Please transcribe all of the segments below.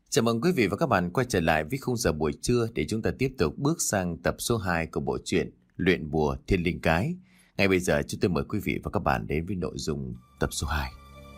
Chào mừng quý vị và các bạn quay trở lại với khung giờ buổi trưa để chúng ta tiếp tục bước sang tập số 2 của bộ truyện Luyện Bùa Thiên Linh Cái. Ngay bây giờ chúng tôi mời quý vị và các bạn đến với nội dung tập số 2.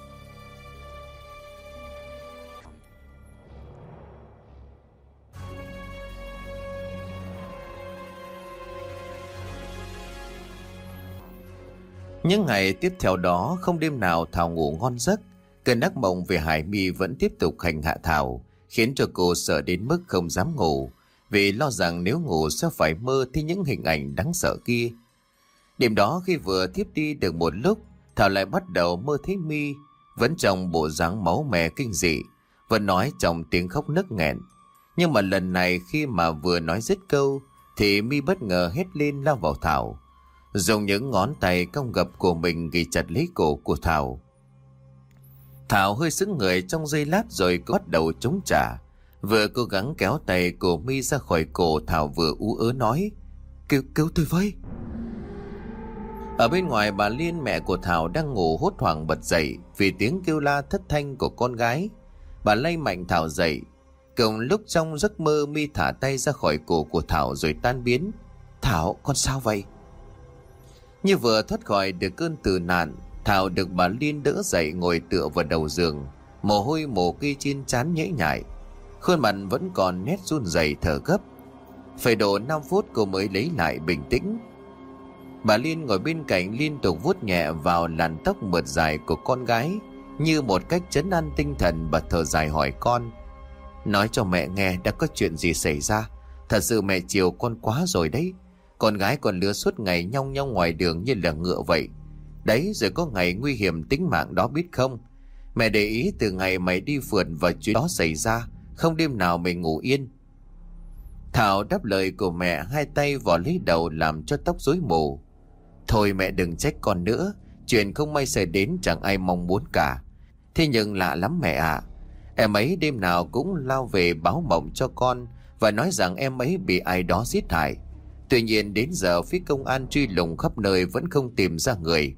Những ngày tiếp theo đó không đêm nào Thảo ngủ ngon giấc. Cơn ác mộng về Hải My vẫn tiếp tục hành hạ Thảo, khiến cho cô sợ đến mức không dám ngủ, vì lo rằng nếu ngủ sẽ phải mơ thấy những hình ảnh đáng sợ kia. Đêm đó khi vừa thiếp đi được một lúc, Thảo lại bắt đầu mơ thấy My vẫn trong bộ dáng máu me kinh dị, vẫn nói trong tiếng khóc nấc nghẹn. Nhưng mà lần này khi mà vừa nói dứt câu thì My bất ngờ hét lên lao vào Thảo, dùng những ngón tay cong gập của mình ghi chặt lấy cổ của Thảo. Thảo hơi sững người trong giây lát rồi bắt đầu chống trả. Vừa cố gắng kéo tay của My ra khỏi cổ, Thảo vừa ú ớ nói: Cứu tôi với. Ở bên ngoài, bà Liên, mẹ của Thảo, đang ngủ hốt hoảng bật dậy vì tiếng kêu la thất thanh của con gái. Bà lay mạnh Thảo dậy. Cùng lúc trong giấc mơ, My thả tay ra khỏi cổ của Thảo rồi tan biến. Thảo, con sao vậy? Như vừa thoát khỏi được cơn tử nạn, Thảo được bà Liên đỡ dậy ngồi tựa vào đầu giường, mồ hôi mồ kê trên trán nhễ nhại, khuôn mặt vẫn còn nét run rẩy thở gấp. Phải độ 5 phút cô mới lấy lại bình tĩnh. Bà Liên ngồi bên cạnh liên tục vuốt nhẹ vào làn tóc mượt dài của con gái, như một cách trấn an tinh thần. Bà thở dài hỏi con: Nói cho mẹ nghe đã có chuyện gì xảy ra. Thật sự mẹ chiều con quá rồi đấy. Con gái còn lứa suốt ngày nhong nhong ngoài đường như là ngựa vậy. Đấy, rồi có ngày nguy hiểm tính mạng đó biết không. Mẹ để ý từ ngày mày đi phượt và chuyện đó xảy ra, không đêm nào mình ngủ yên. Thảo đáp lời của mẹ, hai tay vò lấy đầu làm cho tóc rối mù. Thôi mẹ đừng trách con nữa, chuyện không may xảy đến chẳng ai mong muốn cả. Thế nhưng lạ lắm mẹ ạ. Em ấy đêm nào cũng lao về báo mộng cho con và nói rằng em ấy bị ai đó giết hại. Tuy nhiên đến giờ phía công an truy lùng khắp nơi vẫn không tìm ra người.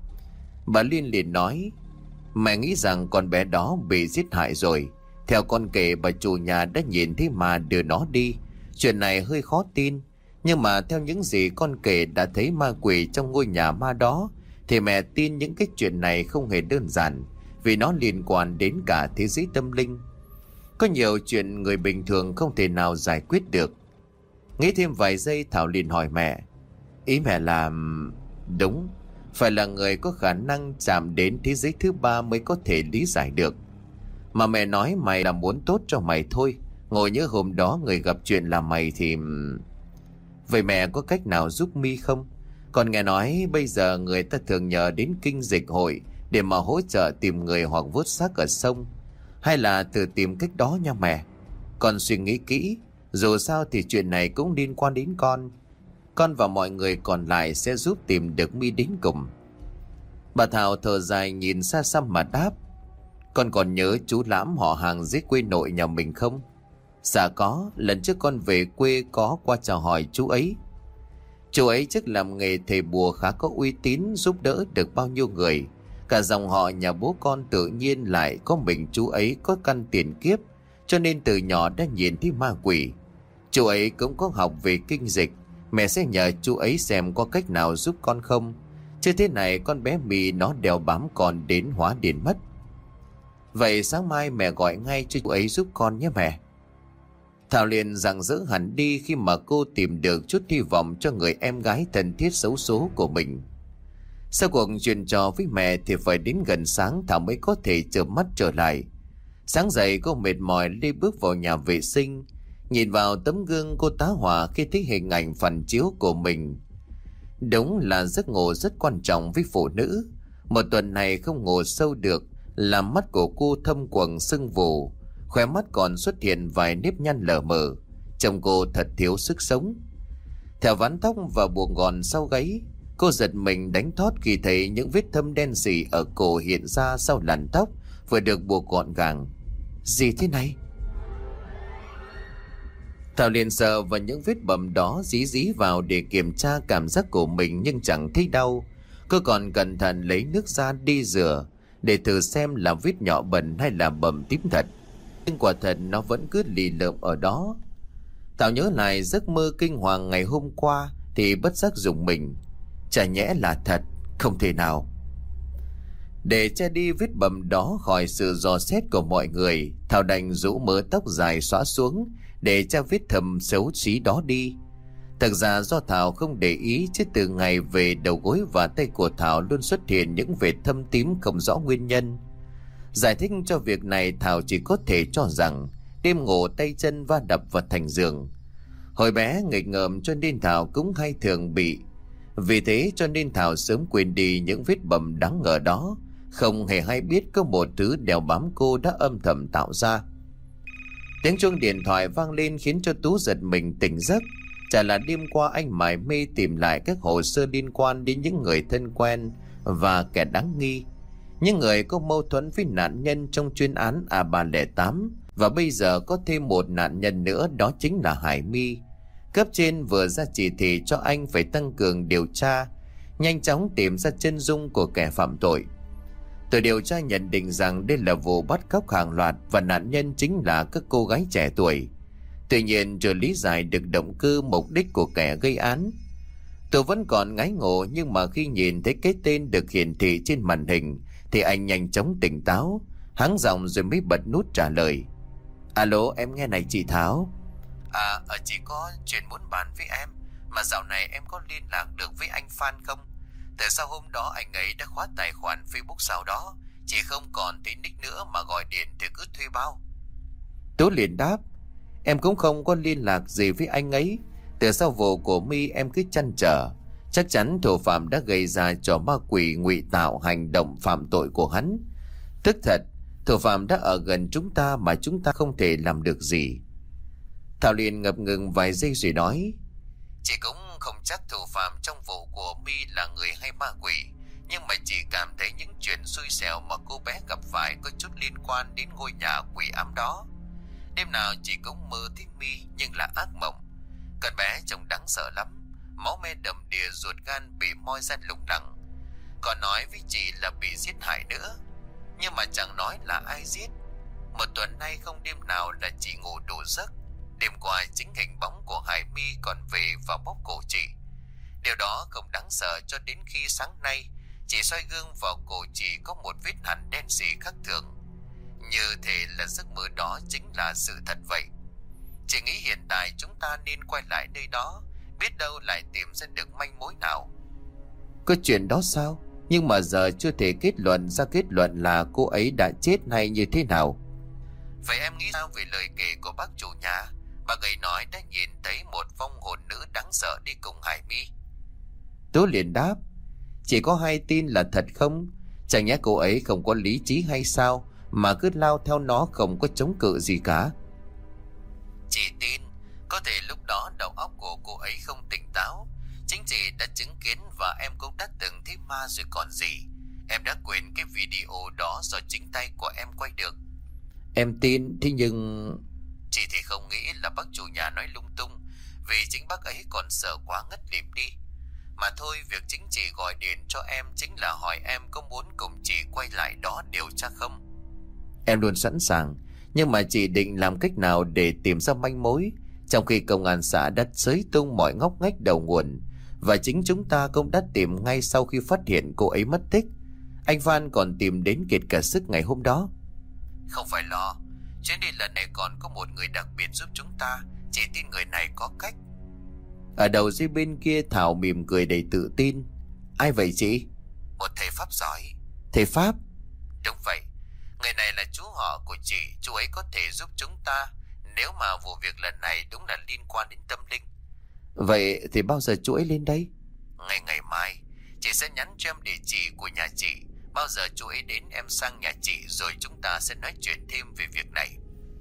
Bà Liên liền nói: Mẹ nghĩ rằng con bé đó bị giết hại rồi. Theo con kể, bà chủ nhà đã nhìn thấy ma đưa nó đi. Chuyện này hơi khó tin, nhưng mà theo những gì con kể đã thấy ma quỷ trong ngôi nhà ma đó, thì mẹ tin những cái chuyện này không hề đơn giản, vì nó liên quan đến cả thế giới tâm linh. Có nhiều chuyện người bình thường không thể nào giải quyết được. Nghĩ thêm vài giây, Thảo liền hỏi mẹ: Ý mẹ là... Đúng, phải là người có khả năng chạm đến thế giới thứ ba mới có thể lý giải được. Mà mẹ nói mày là muốn tốt cho mày thôi. Ngồi nhớ hôm đó người gặp chuyện là mày thì... Vậy mẹ có cách nào giúp My không? Còn nghe nói bây giờ người ta thường nhờ đến kinh dịch hội để mà hỗ trợ tìm người hoặc vớt xác ở sông. Hay là thử tìm cách đó nha mẹ. Con suy nghĩ kỹ, dù sao thì chuyện này cũng liên quan đến con. Con và mọi người còn lại sẽ giúp tìm được My đến cùng. Bà Thảo thở dài nhìn xa xăm mà đáp: Con còn nhớ chú Lãm họ hàng dưới quê nội nhà mình không? Dạ có, lần trước con về quê có qua chào hỏi chú ấy. Chú ấy trước làm nghề thầy bùa khá có uy tín, giúp đỡ được bao nhiêu người. Cả dòng họ nhà bố con tự nhiên lại có mình chú ấy có căn tiền kiếp, cho nên từ nhỏ đã nhìn thấy ma quỷ. Chú ấy cũng có học về kinh dịch. Mẹ sẽ nhờ chú ấy xem có cách nào giúp con không. Chứ thế này con bé My nó đeo bám con đến hóa điên mất. Vậy sáng mai mẹ gọi ngay cho chú ấy giúp con nhé mẹ. Thảo liền rạng rỡ hẳn đi khi mà cô tìm được chút hy vọng cho người em gái thân thiết xấu số của mình. Sau cuộc chuyện trò với mẹ thì phải đến gần sáng Thảo mới có thể chợp mắt trở lại. Sáng dậy cô mệt mỏi đi bước vào nhà vệ sinh. Nhìn vào tấm gương cô tá hỏa khi thấy hình ảnh phản chiếu của mình. Đúng là giấc ngủ rất quan trọng với phụ nữ. Một tuần này không ngủ sâu được, làm mắt của cô thâm quầng sưng vù, khóe mắt còn xuất hiện vài nếp nhăn lờ mờ. Trông cô thật thiếu sức sống. Theo ván tóc và buộc gòn sau gáy, cô giật mình đánh thót khi thấy những vết thâm đen sì ở cổ hiện ra sau làn tóc vừa được buộc gọn gàng. Gì thế này? Thảo liền sờ vào những vết bầm đó, dí vào để kiểm tra cảm giác của mình nhưng chẳng thấy đau. Cô còn cẩn thận lấy nước ra đi rửa để thử xem là vết nhỏ bẩn hay là bầm tím thật. Nhưng quả thật nó vẫn cứ lì lợm ở đó. Thảo nhớ lại giấc mơ kinh hoàng ngày hôm qua thì bất giác rùng mình. Chả nhẽ là thật? Không thể nào. Để che đi vết bầm đó khỏi sự dò xét của mọi người, Thảo đành rũ mớ tóc dài xõa xuống để che vết thâm xấu xí đó đi. Thực ra do Thảo không để ý, chứ từ ngày về đầu gối và tay của Thảo luôn xuất hiện những vệt thâm tím không rõ nguyên nhân. Giải thích cho việc này, Thảo chỉ có thể cho rằng đêm ngủ tay chân va đập vào thành giường. Hồi bé nghịch ngợm cho nên Thảo cũng hay thường bị. Vì thế cho nên Thảo sớm quên đi những vết bầm đáng ngờ đó, không hề hay biết có một thứ đeo bám cô đã âm thầm tạo ra. Tiếng chuông điện thoại vang lên khiến cho Tú giật mình tỉnh giấc. Chả là đêm qua anh mải mê tìm lại các hồ sơ liên quan đến những người thân quen và kẻ đáng nghi, những người có mâu thuẫn với nạn nhân trong chuyên án A308. Và bây giờ có thêm một nạn nhân nữa, đó chính là Hải My. Cấp trên vừa ra chỉ thị cho anh phải tăng cường điều tra, nhanh chóng tìm ra chân dung của kẻ phạm tội. Tổ điều tra nhận định rằng đây là vụ bắt cóc hàng loạt và nạn nhân chính là các cô gái trẻ tuổi. Tuy nhiên chưa lý giải được động cơ mục đích của kẻ gây án. Tôi vẫn còn ngái ngộ, nhưng mà khi nhìn thấy cái tên được hiển thị trên màn hình thì anh nhanh chóng tỉnh táo, hắng giọng rồi mới bật nút trả lời. Alo, em nghe này chị Thảo. Chị có chuyện muốn bàn với em, mà dạo này em có liên lạc được với anh Phan không? Từ sau hôm đó anh ấy đã khóa tài khoản Facebook sau đó, chị không còn thấy nick nữa mà gọi điện thì cứ thuê bao. Tú liền đáp, em cũng không có liên lạc gì với anh ấy. Từ sau vụ của My em cứ trăn trở, chắc chắn thủ phạm đã gây ra trò ma quỷ ngụy tạo hành động phạm tội của hắn. Tức thật, thủ phạm đã ở gần chúng ta mà chúng ta không thể làm được gì. Thảo liền ngập ngừng vài giây rồi nói, chị cũng không chắc thủ phạm trong vụ của My là người hay ma quỷ, nhưng mà chị cảm thấy những chuyện xui xẻo mà cô bé gặp phải có chút liên quan đến ngôi nhà quỷ ám đó. Đêm nào chị cũng mơ thấy My nhưng là ác mộng. Con bé trông đáng sợ lắm, máu me đầm đìa, ruột gan bị moi ra lủng lẳng. Còn nói với chị là bị giết hại nữa, nhưng mà chẳng nói là ai giết. Một tuần nay không đêm nào là chị ngủ đủ giấc. Đêm qua chính hình bóng của Hải My còn về và bóp cổ chị. Điều đó không đáng sợ cho đến khi sáng nay chị soi gương vào cổ chị có một vết hằn đen sì khác thường, như thể là giấc mơ đó chính là sự thật vậy. Chị nghĩ hiện tại chúng ta nên quay lại nơi đó, biết đâu lại tìm ra được manh mối nào. Có chuyện đó sao? Nhưng mà giờ chưa thể kết luận là cô ấy đã chết hay như thế nào. Vậy em nghĩ sao về lời kể của bác chủ nhà? Bà ấy nói đã nhìn thấy một vong hồn nữ đáng sợ đi cùng Hải My. Tố liền đáp, chỉ có hay tin là thật không? Chẳng nhẽ cô ấy không có lý trí hay sao mà cứ lao theo nó không có chống cự gì cả? Chị tin, có thể lúc đó đầu óc của cô ấy không tỉnh táo. Chính chị đã chứng kiến và em cũng đã từng thấy ma rồi còn gì. Em đã quên cái video đó do chính tay của em quay được. Em tin, thế nhưng... Chị thì không nghĩ là bác chủ nhà nói lung tung, vì chính bác ấy còn sợ quá ngất lịm đi. Mà thôi, việc chính chị gọi điện cho em chính là hỏi em có muốn cùng chị quay lại đó điều tra không. Em luôn sẵn sàng, nhưng mà chị định làm cách nào để tìm ra manh mối, trong khi công an xã đã xới tung mọi ngóc ngách đầu nguồn, và chính chúng ta cũng đã tìm ngay sau khi phát hiện cô ấy mất tích. Anh Phan còn tìm đến kiệt cả sức ngày hôm đó. Không phải lo, chuyến đi lần này còn có một người đặc biệt giúp chúng ta. Chị tin người này có cách. Ở đầu dây bên kia Thảo mỉm cười đầy tự tin. Ai vậy chị? Một thầy Pháp giỏi. Thầy Pháp? Đúng vậy, người này là chú họ của chị. Chú ấy có thể giúp chúng ta nếu mà vụ việc lần này đúng là liên quan đến tâm linh. Vậy thì bao giờ chú ấy lên đây? Ngày mai. Chị sẽ nhắn cho em địa chỉ của nhà chị. Bao giờ chú ấy đến em sang nhà chị, rồi chúng ta sẽ nói chuyện thêm về việc này.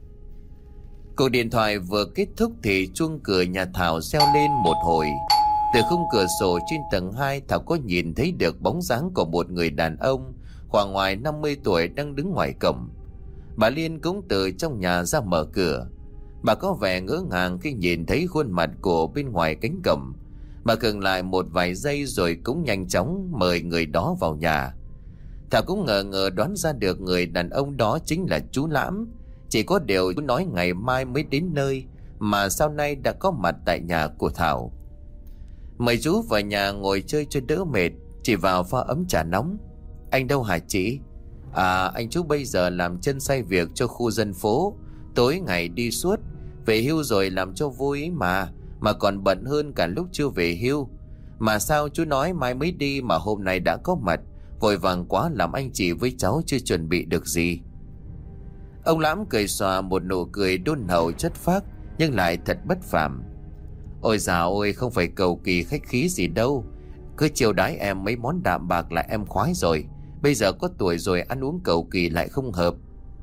Cuộc điện thoại vừa kết thúc thì chuông cửa nhà Thảo reo lên một hồi. Từ khung cửa sổ trên tầng 2, Thảo có nhìn thấy được bóng dáng của một người đàn ông khoảng ngoài 50 tuổi đang đứng ngoài cổng. Bà Liên cũng từ trong nhà ra mở cửa. Bà có vẻ ngỡ ngàng khi nhìn thấy khuôn mặt của bên ngoài cánh cổng. Bà khựng lại một vài giây rồi cũng nhanh chóng mời người đó vào nhà. Thảo cũng ngờ đoán ra được người đàn ông đó chính là chú Lãm. Chỉ có điều chú nói ngày mai mới đến nơi, mà sau nay đã có mặt tại nhà của Thảo. Mời chú vào nhà ngồi chơi cho đỡ mệt, chị vào pha ấm trà nóng. Anh đâu hả chị? À, anh chú bây giờ làm chân say việc cho khu dân phố, tối ngày đi suốt, về hưu rồi làm cho vui mà còn bận hơn cả lúc chưa về hưu. Mà sao chú nói mai mới đi mà hôm nay đã có mặt, vội vàng quá làm anh chị với cháu chưa chuẩn bị được gì. Ông Lãm cười xòa một nụ cười đôn hậu chất phác nhưng lại thật bất phàm. Ôi dào ôi, không phải cầu kỳ khách khí gì đâu, cứ chiều đãi em mấy món đạm bạc là em khoái rồi. Bây giờ có tuổi rồi, ăn uống cầu kỳ lại không hợp.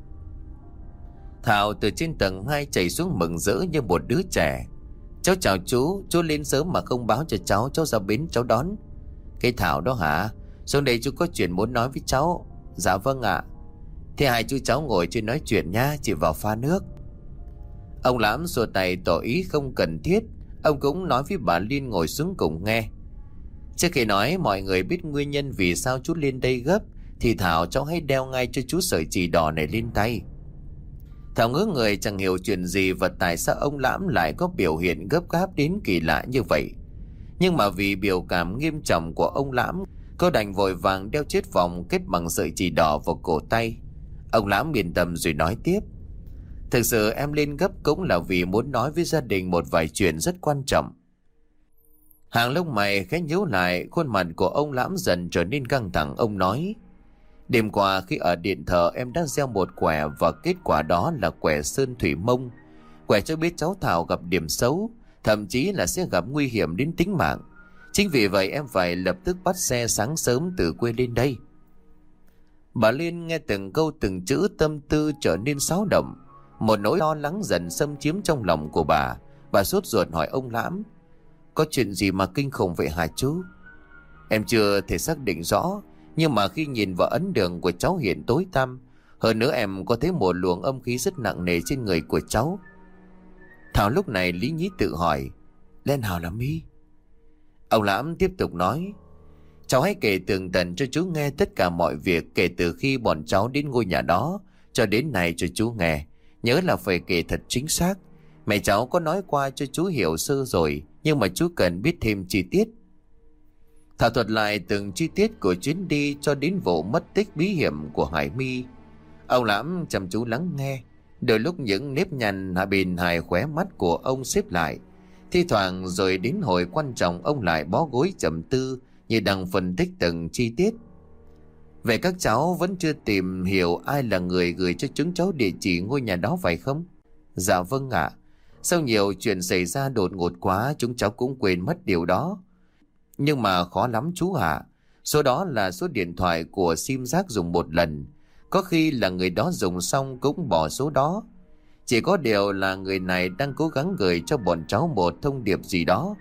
Thảo từ trên tầng 2 chạy xuống mừng rỡ như một đứa trẻ. Cháu chào chú lên sớm mà không báo cho cháu ra bến cháu đón. Cái Thảo đó hả? Xuống đây chú có chuyện muốn nói với cháu. Dạ vâng ạ. Thế hai chú cháu ngồi trên nói chuyện nha, chị vào pha nước. Ông Lãm xua tay tỏ ý không cần thiết. Ông cũng nói với bà Liên ngồi xuống cùng nghe. Trước khi nói mọi người biết nguyên nhân vì sao chú lên đây gấp, thì Thảo cháu hãy đeo ngay cho chú sợi chỉ đỏ này lên tay. Thảo ngớ người chẳng hiểu chuyện gì và tại sao ông Lãm lại có biểu hiện gấp gáp đến kỳ lạ như vậy. Nhưng mà vì biểu cảm nghiêm trọng của ông Lãm, cô đành vội vàng đeo chiếc vòng kết bằng sợi chỉ đỏ vào cổ tay. Ông Lãm yên tâm rồi nói tiếp. Thực sự em lên gấp cũng là vì muốn nói với gia đình một vài chuyện rất quan trọng. Hàng lông mày khẽ nhíu lại, khuôn mặt của ông Lãm dần trở nên căng thẳng. Ông nói: Đêm qua khi ở điện thờ em đã gieo một quẻ, và kết quả đó là quẻ sơn thủy mông. Quẻ cho biết cháu Thảo gặp điểm xấu, thậm chí là sẽ gặp nguy hiểm đến tính mạng. Chính vì vậy em phải lập tức bắt xe sáng sớm từ quê lên đây. Bà Liên nghe từng câu từng chữ, tâm tư trở nên xáo động. Một nỗi lo lắng dần xâm chiếm trong lòng của bà. Bà sốt ruột hỏi ông Lãm: Có chuyện gì mà kinh khủng vậy hả chú? Em chưa thể xác định rõ, nhưng mà khi nhìn vào ấn đường của cháu hiện tối tăm, hơn nữa em có thấy một luồng âm khí rất nặng nề trên người của cháu. Thảo lúc này lý nhí tự hỏi: Lên nào là mi? Ông Lãm tiếp tục nói: Cháu hãy kể tường tận cho chú nghe tất cả mọi việc, kể từ khi bọn cháu đến ngôi nhà đó cho đến nay cho chú nghe. Nhớ là phải kể thật chính xác. Mẹ cháu có nói qua cho chú hiểu sơ rồi, nhưng mà chú cần biết thêm chi tiết. Thảo thuật lại từng chi tiết của chuyến đi cho đến vụ mất tích bí hiểm của Hải My. Ông Lãm chăm chú lắng nghe, đôi lúc những nếp nhăn bên hai khóe mắt của ông xếp lại. Thi thoảng rồi đến hồi quan trọng ông lại bó gối trầm tư như đang phân tích từng chi tiết. Vậy các cháu vẫn chưa tìm hiểu ai là người gửi cho chúng cháu địa chỉ ngôi nhà đó phải không? Dạ vâng ạ. Sau nhiều chuyện xảy ra đột ngột quá, chúng cháu cũng quên mất điều đó. Nhưng mà khó lắm chú ạ. Số đó là số điện thoại của sim giác dùng một lần. Có khi là người đó dùng xong cũng bỏ số đó. Chỉ có điều là người này đang cố gắng gửi cho bọn cháu một thông điệp gì đó,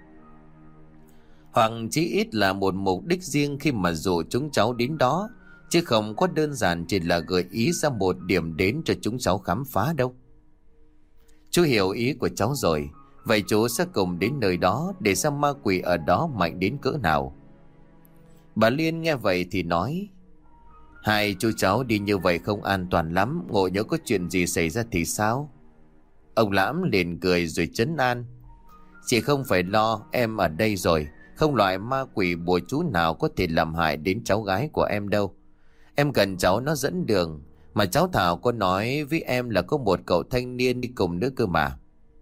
hoặc chí ít là một mục đích riêng khi mà dụ chúng cháu đến đó, chứ không có đơn giản chỉ là gợi ý ra một điểm đến cho chúng cháu khám phá đâu. Chú hiểu ý của cháu rồi. Vậy chú sẽ cùng đến nơi đó để xem ma quỷ ở đó mạnh đến cỡ nào. Bà Liên nghe vậy thì nói: Hai chú cháu đi như vậy không an toàn lắm, ngộ nhỡ có chuyện gì xảy ra thì sao? Ông Lãm liền cười rồi trấn an: Chị không phải lo, em ở đây rồi. Không loại ma quỷ bùa chú nào có thể làm hại đến cháu gái của em đâu. Em cần cháu nó dẫn đường. Mà cháu Thảo có nói với em là có một cậu thanh niên đi cùng nữa cơ mà.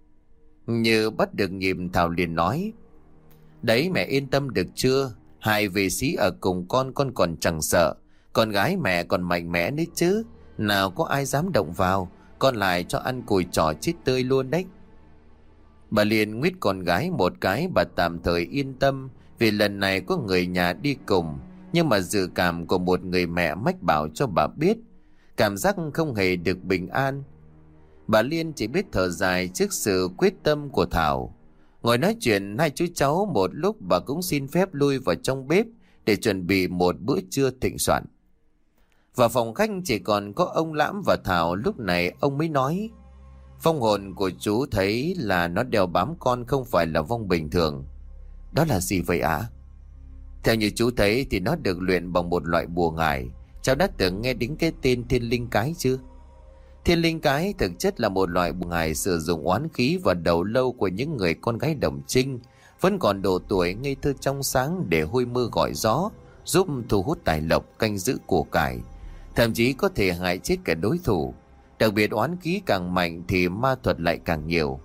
Như bắt được nhịp, Thảo liền nói: Đấy, mẹ yên tâm được chưa? Hai vệ sĩ ở cùng con còn chẳng sợ. Con gái mẹ còn mạnh mẽ đấy chứ. Nào có ai dám động vào. Con lại cho ăn cùi trò chết tươi luôn đấy. Bà liền nguyết con gái một cái, bà tạm thời yên tâm vì lần này có người nhà đi cùng. Nhưng mà dự cảm của một người mẹ mách bảo cho bà biết, cảm giác không hề được bình an. Bà Liên chỉ biết thở dài trước sự quyết tâm của Thảo. Ngồi nói chuyện hai chú cháu một lúc, bà cũng xin phép lui vào trong bếp để chuẩn bị một bữa trưa thịnh soạn. Vào phòng khách chỉ còn có ông Lãm và Thảo. Lúc này ông mới nói: Phong hồn của chú thấy là nó đeo bám con, không phải là vong bình thường. Đó là gì vậy ạ? Theo như chú thấy thì nó được luyện bằng một loại bùa ngải. Cháu đã từng nghe đến cái tên Thiên Linh Cái chưa? Thiên linh cái thực chất là một loại bùa ngải sử dụng oán khí và đầu lâu của những người con gái đồng trinh vẫn còn độ tuổi ngây thơ trong sáng để hôi mưa gọi gió, giúp thu hút tài lộc, canh giữ của cải, thậm chí có thể hại chết cả đối thủ. Đặc biệt oán khí càng mạnh thì ma thuật lại càng nhiều.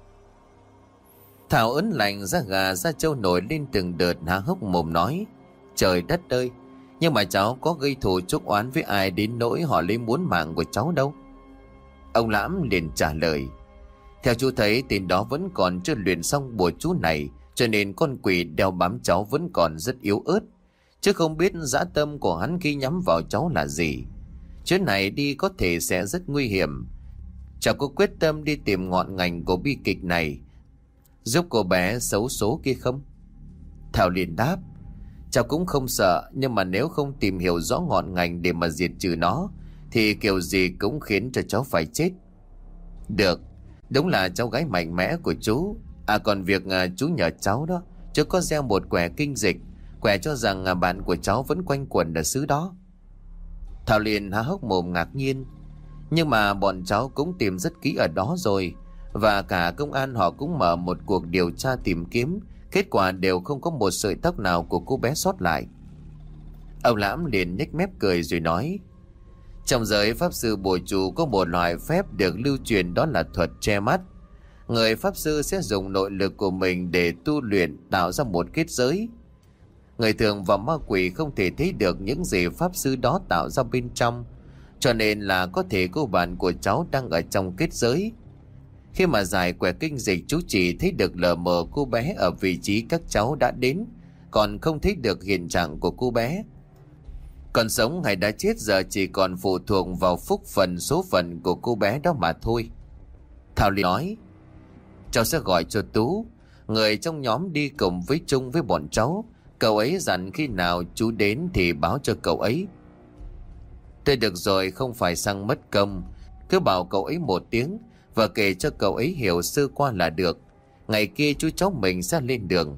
Thảo ớn lạnh, da gà da trâu nổi lên từng đợt, há hốc mồm nói: Trời đất ơi, nhưng mà cháu có gây thù chuốc oán với ai đến nỗi họ lấy muốn mạng của cháu đâu? Ông Lãm liền trả lời: Theo chú thấy tên đó vẫn còn chưa luyện xong bùa chú này, cho nên con quỷ đeo bám cháu vẫn còn rất yếu ớt, chứ không biết dã tâm của hắn khi nhắm vào cháu là gì. Chuyến này đi có thể sẽ rất nguy hiểm. Cháu có quyết tâm đi tìm ngọn ngành của bi kịch này, giúp cô bé xấu số kia không? Thảo liền đáp: Cháu cũng không sợ, nhưng mà nếu không tìm hiểu rõ ngọn ngành để mà diệt trừ nó thì kiểu gì cũng khiến cho cháu phải chết. Được, đúng là cháu gái mạnh mẽ của chú. Còn việc chú nhờ cháu đó, chú có gieo một quẻ kinh dịch, quẻ cho rằng bạn của cháu vẫn quanh quẩn ở xứ đó. Thảo liền há hốc mồm ngạc nhiên: Nhưng mà bọn cháu cũng tìm rất kỹ ở đó rồi, và cả công an họ cũng mở một cuộc điều tra tìm kiếm, kết quả đều không có một sợi tóc nào của cô bé sót lại. Ông Lãm liền nhếch mép cười rồi nói: Trong giới pháp sư bùa chú có một loại phép được lưu truyền, đó là thuật che mắt. Người pháp sư sẽ dùng nội lực của mình để tu luyện, tạo ra một kết giới. Người thường và ma quỷ không thể thấy được những gì pháp sư đó tạo ra bên trong, cho nên là có thể cô bạn của cháu đang ở trong kết giới. Khi mà giải quẻ kinh dịch, chú chỉ thấy được lờ mờ cô bé ở vị trí các cháu đã đến, còn không thấy được hiện trạng của cô bé. Còn sống hay đã chết giờ chỉ còn phụ thuộc vào phúc phần, số phận của cô bé đó mà thôi. Thảo liền nói: Cháu sẽ gọi cho Tú, người trong nhóm đi cùng với chung với bọn cháu. Cậu ấy dặn khi nào chú đến thì báo cho cậu ấy. Tôi được rồi, không phải sang mất công. Cứ bảo cậu ấy một tiếng và kể cho cậu ấy hiểu sơ qua là được. Ngày kia chú cháu mình sẽ lên đường.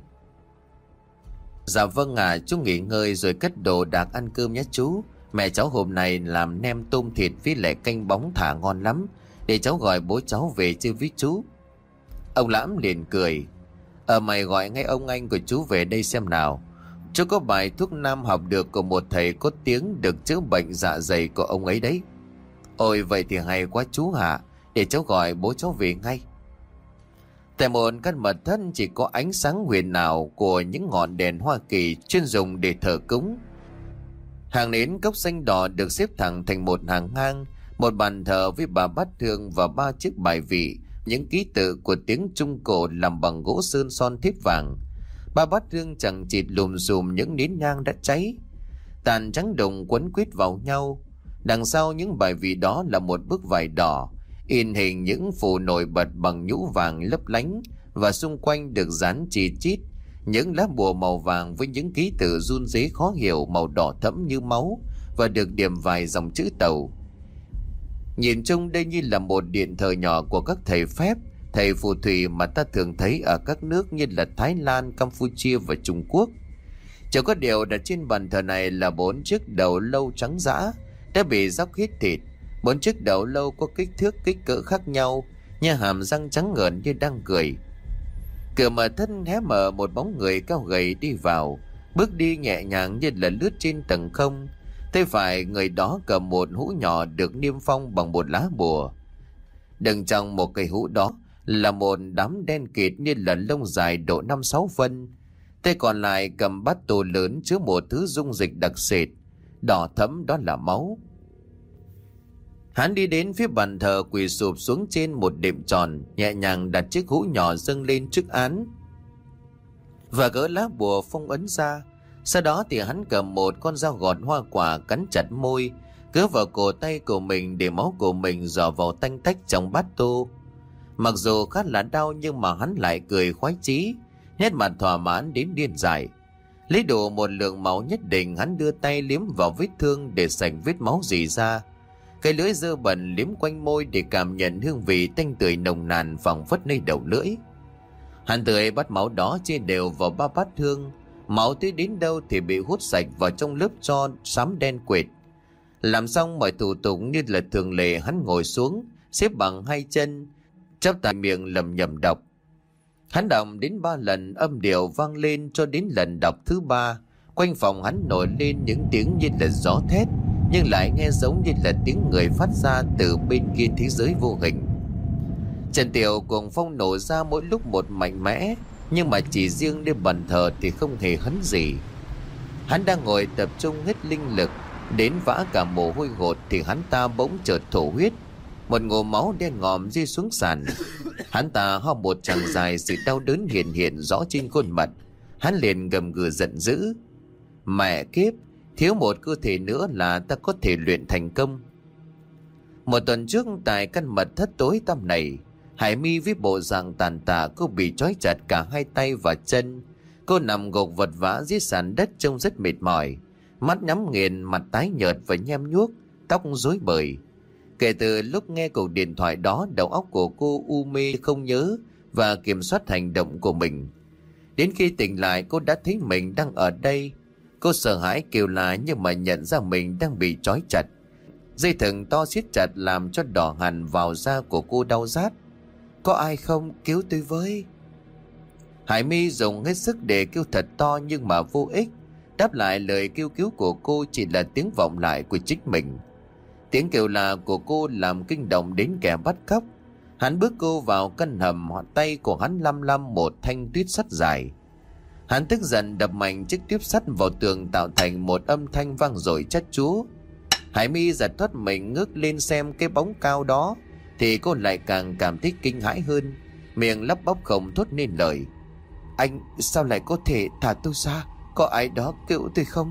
Dạ vâng ạ, chú nghỉ ngơi rồi cất đồ đạc ăn cơm nhé chú. Mẹ cháu hôm nay làm nem tôm thịt với lại canh bóng thả ngon lắm, để cháu gọi bố cháu về chơi với chú. Ông Lãm liền cười: Mày gọi ngay ông anh của chú về đây xem nào. Chú có bài thuốc nam học được của một thầy có tiếng được chữa bệnh dạ dày của ông ấy đấy. Ôi vậy thì hay quá chú hả, để cháu gọi bố cháu về ngay. Tại một căn mật thất chỉ có ánh sáng huyền ảo của những ngọn đèn Hoa Kỳ chuyên dùng để thờ cúng. Hàng nến cốc xanh đỏ được xếp thẳng thành một hàng ngang, một bàn thờ với 3 bát hương và 3 chiếc bài vị, những ký tự của tiếng Trung Cổ làm bằng gỗ sơn son thiếp vàng. 3 bát hương chẳng chịt lùm xùm những nến nhang đã cháy, tàn trắng đồng quấn quýt vào nhau. Đằng sau những bài vị đó là một bức vải đỏ, in hình những phù nổi bật bằng nhũ vàng lấp lánh, và xung quanh được dán chi chít những lá bùa màu vàng với những ký tự run rế khó hiểu màu đỏ thẫm như máu, và được điểm vài dòng chữ Tàu. Nhìn chung đây như là một điện thờ nhỏ của các thầy phép, thầy phù thủy mà ta thường thấy ở các nước như là Thái Lan, Campuchia và Trung Quốc. Chỉ có điều đặt trên bàn thờ này là 4 chiếc đầu lâu trắng dã đã bị róc hết thịt. 4 chiếc đầu lâu có kích thước kích cỡ khác nhau, như hàm răng trắng ngợn như đang cười. Cửa mở thân hé mở, một bóng người cao gầy đi vào, bước đi nhẹ nhàng như là lướt trên tầng không. Tay phải người đó cầm một hũ nhỏ được niêm phong bằng một lá bùa. Đằng trong một cây hũ đó là một đám đen kịt như là lông dài độ 5-6 phân. Tay còn lại cầm bát tô lớn chứa một thứ dung dịch đặc sệt, đỏ thẫm, đó là máu. Hắn đi đến phía bàn thờ, quỳ sụp xuống trên một đệm tròn, nhẹ nhàng đặt chiếc hũ nhỏ dâng lên trước án và gỡ lá bùa phong ấn ra. Sau đó thì hắn cầm một con dao gọt hoa quả, cắn chặt môi, cứa vào cổ tay của mình để máu của mình rò vào tanh tách trong bát tô. Mặc dù khá là đau nhưng mà hắn lại cười khoái chí, nét mặt thỏa mãn đến điên dại. Lấy đủ một lượng máu nhất định, hắn đưa tay liếm vào vết thương để sạch vết máu rỉ ra. Cái lưỡi dơ bẩn liếm quanh môi để cảm nhận hương vị tanh tưởi nồng nàn phảng phất nơi đầu lưỡi. Hắn tưới bát máu đó chia đều vào 3 bát hương. Máu tưới đến đâu thì bị hút sạch vào trong lớp tro xám đen quệt. Làm xong mọi thủ tục như là thường lệ, hắn ngồi xuống, xếp bằng hai chân, chắp tay miệng lẩm nhẩm đọc. Hắn đọc đến 3 lần, âm điệu vang lên cho đến lần đọc thứ 3, quanh phòng hắn nổi lên những tiếng như là gió thét, nhưng lại nghe giống như là tiếng người phát ra từ bên kia thế giới vô hình. Trận tiểu cuồng phong nổ ra mỗi lúc một mạnh mẽ, nhưng mà chỉ riêng đêm bàn thờ thì không hề hấn gì. Hắn đang ngồi tập trung hết linh lực, đến vã cả mồ hôi hột thì hắn ta bỗng chợt thổ huyết, một ngụm máu đen ngòm rơi xuống sàn. Hắn ta ho một tràng dài, sự đau đớn hiện rõ trên khuôn mặt. Hắn liền gầm gừ giận dữ: mẹ kiếp, thiếu một cơ thể nữa là ta có thể luyện thành công. Một tuần trước tại căn mật thất tối tăm này, Hải My với bộ dạng tàn tạ, cô bị trói chặt cả hai tay và chân. Cô nằm gục vật vã dưới sàn đất trông rất mệt mỏi, mắt nhắm nghiền, mặt tái nhợt và nhem nhuốc, tóc rối bời. Kể từ lúc nghe cuộc điện thoại đó, đầu óc của cô u mê không nhớ và kiểm soát hành động của mình. Đến khi tỉnh lại, cô đã thấy mình đang ở đây. Cô sợ hãi kêu la nhưng mà nhận ra mình đang bị trói chặt. Dây thừng to siết chặt làm cho đỏ hằn vào da của cô đau rát. Có ai không, cứu tôi với. Hải My dùng hết sức để kêu thật to nhưng mà vô ích. Đáp lại lời kêu cứu của cô chỉ là tiếng vọng lại của chính mình. Tiếng kêu la của cô làm kinh động đến kẻ bắt cóc. Hắn bước cô vào căn hầm, tay của hắn lăm lăm một thanh tuyết sắt dài. Hắn tức giận đập mạnh chiếc tuyết sắt vào tường, tạo thành một âm thanh vang dội chát chúa. Hải My giật thoát mình ngước lên xem cái bóng cao đó thì cô lại càng cảm thấy kinh hãi hơn, miệng lắp bắp không thốt nên lời. Anh sao lại có thể thả tôi ra? Có ai đó cứu tôi không?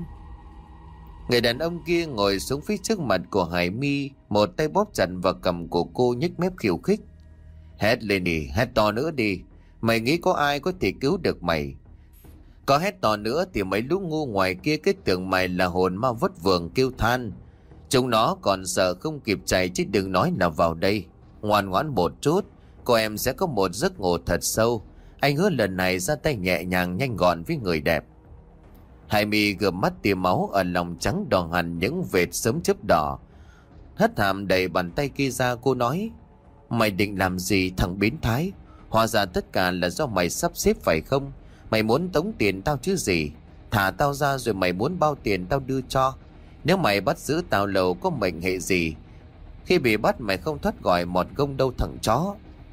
Người đàn ông kia ngồi xuống phía trước mặt của Hải My, một tay bóp chặt vào cằm của cô, nhếch mép khiêu khích. Hét lên đi, hét to nữa đi. Mày nghĩ có ai có thể cứu được mày? Có hét to nữa thì mấy lũ ngu ngoài kia cái tưởng mày là hồn ma vất vưởng kêu than. Chúng nó còn sợ không kịp chạy chứ đừng nói là vào đây. Ngoan ngoãn một chút, cô em sẽ có một giấc ngủ thật sâu. Anh hứa lần này ra tay nhẹ nhàng nhanh gọn với người đẹp. Hải My gườm mắt tia máu, ở lòng trắng đỏ hằn những vệt sớm chớp đỏ. Hất hàm đẩy bàn tay kia ra, cô nói: Mày định làm gì thằng biến thái? Hóa ra tất cả là do mày sắp xếp phải không? Mày muốn tống tiền tao chứ gì? Thả tao ra rồi mày muốn bao tiền tao đưa cho. Nếu mày bắt giữ tao lầu có mệnh hệ gì? Khi bị bắt mày không thoát gọi mọt gông đâu thằng chó.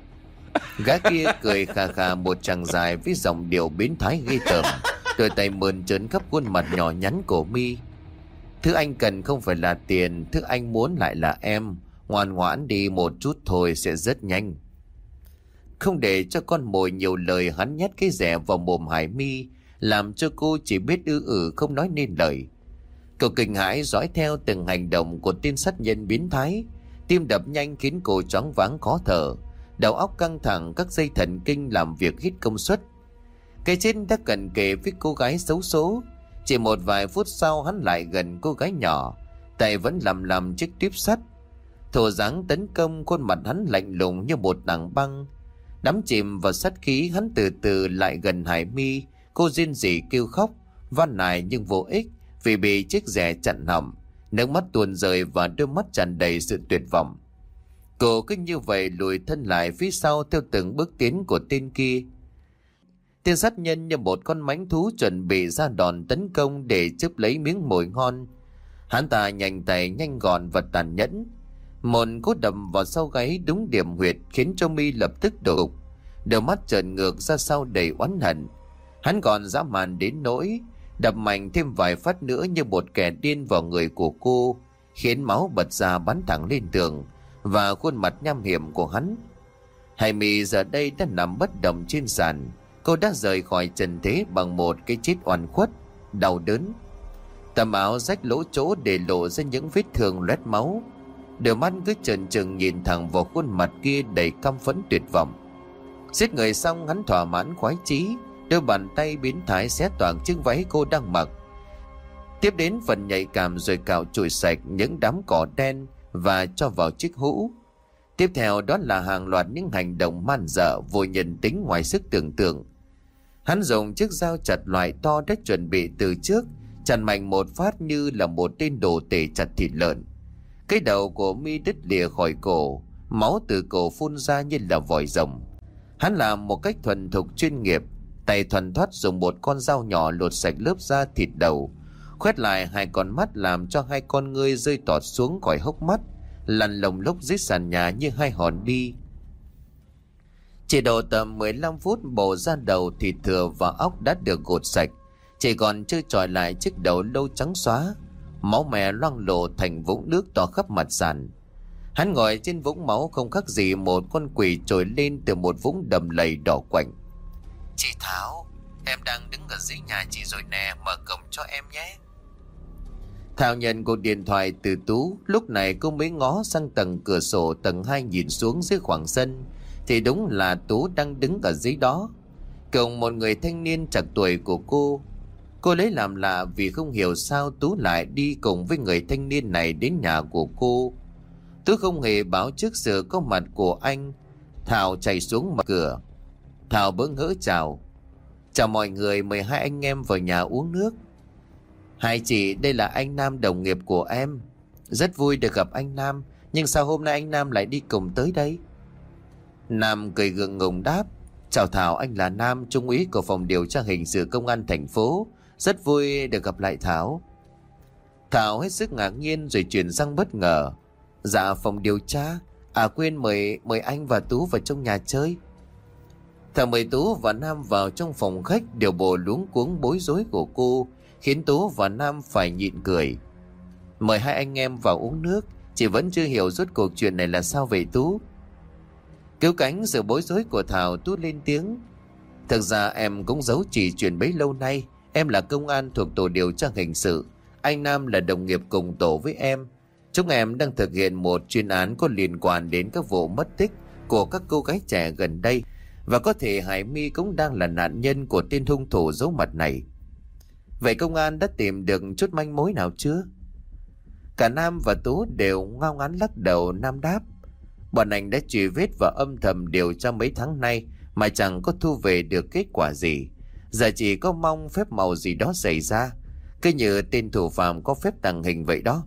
Gã kia cười khà khà một tràng dài với giọng điệu biến thái ghê tởm, đôi tay mơn trớn khắp khuôn mặt nhỏ nhắn của My. Thứ anh cần không phải là tiền, thứ anh muốn lại là em. Ngoan ngoãn đi một chút thôi sẽ rất nhanh. Không để cho con mồi nhiều lời, hắn nhét cái rẻ vào mồm Hải My, làm cho cô chỉ biết không nói nên lời. Cậu kinh hãi dõi theo từng hành động của tên sát nhân biến thái, tim đập nhanh khiến cô choáng váng khó thở, đầu óc căng thẳng, các dây thần kinh làm việc hết công suất. Cái chết đã cận kề với cô gái xấu số. Chỉ một vài phút sau hắn lại gần cô gái nhỏ, tay vẫn làm chiếc tuyếp sắt. Thủ dáng tấn công, khuôn mặt hắn lạnh lùng như một tảng băng. Đắm chìm vào sát khí, hắn từ từ lại gần Hải My. Cô rên rỉ kêu khóc, van nài nhưng vô ích vì bị chiếc rẻ chặn họng. Nước mắt tuôn rơi và đôi mắt tràn đầy sự tuyệt vọng. Cô cứ như vậy lùi thân lại phía sau theo từng bước tiến của tên kia. Tên sát nhân như một con mãnh thú chuẩn bị ra đòn tấn công để chớp lấy miếng mồi ngon. Hắn ta nhanh tay nhanh gọn và tàn nhẫn. Một cú đầm vào sau gáy đúng điểm huyệt khiến cho My lập tức đổ gục, đôi mắt trợn ngược ra sau đầy oán hận. Hắn còn dã man đến nỗi đập mạnh thêm vài phát nữa như một kẻ điên vào người của cô, khiến máu bật ra bắn thẳng lên tường và khuôn mặt nham hiểm của hắn. Hải My giờ đây đã nằm bất động trên sàn. Cô đã rời khỏi trần thế bằng một cái chết oan khuất, đau đớn. Tấm áo rách lỗ chỗ để lộ ra những vết thương loét máu. Đôi mắt cứ trợn trừng nhìn thẳng vào khuôn mặt kia đầy căm phẫn tuyệt vọng. Giết người xong, hắn thỏa mãn khoái chí, đôi bàn tay biến thái xé toạc chiếc váy cô đang mặc. Tiếp đến phần nhạy cảm rồi cạo chùi sạch những đám cỏ đen và cho vào chiếc hũ. Tiếp theo đó là hàng loạt những hành động man dợ vô nhân tính ngoài sức tưởng tượng. Hắn dùng chiếc dao chặt loại to đã chuẩn bị từ trước, chặt mạnh một phát như là một tên đồ tể chặt thịt lợn. Cái đầu của My đứt lìa khỏi cổ, máu từ cổ phun ra như là vòi rồng. Hắn làm một cách thuần thục chuyên nghiệp, tay thuần thoát dùng một con dao nhỏ lột sạch lớp da thịt đầu, khoét lại hai con mắt làm cho hai con ngươi rơi tọt xuống khỏi hốc mắt, lăn lồng lốc dưới sàn nhà như hai hòn bi. Chỉ độ tầm 15 phút, bộ da đầu, thịt thừa và óc đã được gột sạch, chỉ còn trơ trọi lại chiếc đầu lâu trắng xóa, máu me loang lổ thành vũng nước to khắp mặt sàn. Hắn ngồi trên vũng máu không khác gì một con quỷ trồi lên từ một vũng đầm lầy đỏ quạnh. Chị Thảo, em đang đứng ở dưới nhà chị rồi nè, mở cổng cho em nhé. Thảo nhận cuộc điện thoại từ Tú. Lúc này cô mới ngó sang tầng cửa sổ tầng 2 nhìn xuống dưới khoảng sân, thì đúng là Tú đang đứng ở dưới đó, cùng một người thanh niên trạc tuổi của cô. Cô lấy làm lạ vì không hiểu sao Tú lại đi cùng với người thanh niên này đến nhà của cô. Tú không hề báo trước sự có mặt của anh. Thảo chạy xuống mở cửa. Thảo bỡ ngỡ chào. Chào mọi người, mời hai anh em vào nhà uống nước. Hai chị, đây là anh Nam, đồng nghiệp của em. Rất vui được gặp anh Nam, nhưng sao hôm nay anh Nam lại đi cùng tới đây? Nam cười gượng ngùng đáp. Chào Thảo, anh là Nam, trung úy của phòng điều tra hình sự công an thành phố. Rất vui được gặp lại Thảo. Thảo hết sức ngạc nhiên rồi chuyển sang bất ngờ. Dạ, phòng điều tra. À quên, mời anh và Tú vào trong nhà chơi. Thảo mời Tú và Nam vào trong phòng khách. Điều bộ luống cuống bối rối của cô khiến Tú và Nam phải nhịn cười. Mời hai anh em vào uống nước. Chị vẫn chưa hiểu rốt cuộc chuyện này là sao vậy Tú? Cứu cánh sự bối rối của Thảo, Tú lên tiếng. Thực ra em cũng giấu chị chuyện bấy lâu nay. Em là công an thuộc tổ điều tra hình sự. Anh Nam là đồng nghiệp cùng tổ với em. Chúng em đang thực hiện một chuyên án có liên quan đến các vụ mất tích của các cô gái trẻ gần đây, và có thể Hải My cũng đang là nạn nhân của tên hung thủ giấu mặt này. Vậy công an đã tìm được chút manh mối nào chưa? Cả Nam và Tú đều ngao ngán lắc đầu. Nam đáp. Bọn anh đã truy vết và âm thầm điều tra mấy tháng nay mà chẳng có thu về được kết quả gì. Giờ chỉ có mong phép màu gì đó xảy ra, cứ như tên thủ phạm có phép tàng hình vậy đó.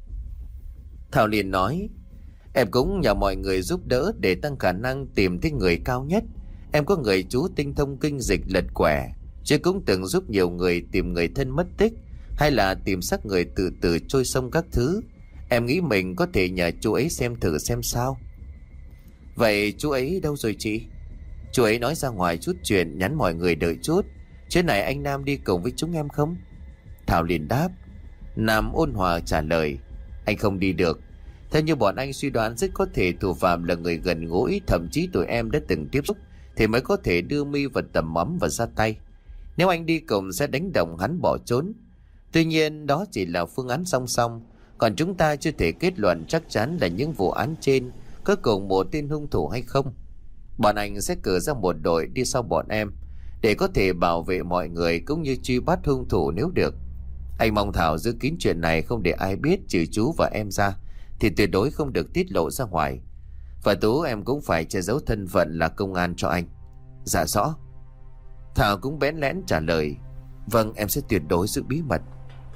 Thảo liền nói. Em cũng nhờ mọi người giúp đỡ để tăng khả năng tìm thấy người cao nhất. Em có người chú tinh thông kinh dịch lật quẻ, chứ cũng từng giúp nhiều người tìm người thân mất tích, hay là tìm xác người tự tử trôi sông các thứ. Em nghĩ mình có thể nhờ chú ấy xem thử xem sao. Vậy chú ấy đâu rồi chị? Chú ấy nói ra ngoài chút chuyện, nhắn mọi người đợi chút. Chứ này anh Nam đi cùng với chúng em không? Thảo liền đáp. Nam ôn hòa trả lời. Anh không đi được. Theo như bọn anh suy đoán, rất có thể thủ phạm là người gần gũi, thậm chí tụi em đã từng tiếp xúc, thì mới có thể đưa My vào tầm mắm và ra tay. Nếu anh đi cùng sẽ đánh động hắn bỏ trốn. Tuy nhiên đó chỉ là phương án song song, còn chúng ta chưa thể kết luận chắc chắn là những vụ án trên có cùng một tên hung thủ hay không. Bọn anh sẽ cử ra một đội đi sau bọn em để có thể bảo vệ mọi người cũng như truy bắt hung thủ nếu được. Anh mong Thảo giữ kín chuyện này, không để ai biết trừ chú và em ra, thì tuyệt đối không được tiết lộ ra ngoài. Và Tú, em cũng phải che giấu thân phận là công an cho anh. Dạ rõ. Thảo cũng bẽn lẽn trả lời. Vâng, em sẽ tuyệt đối giữ bí mật.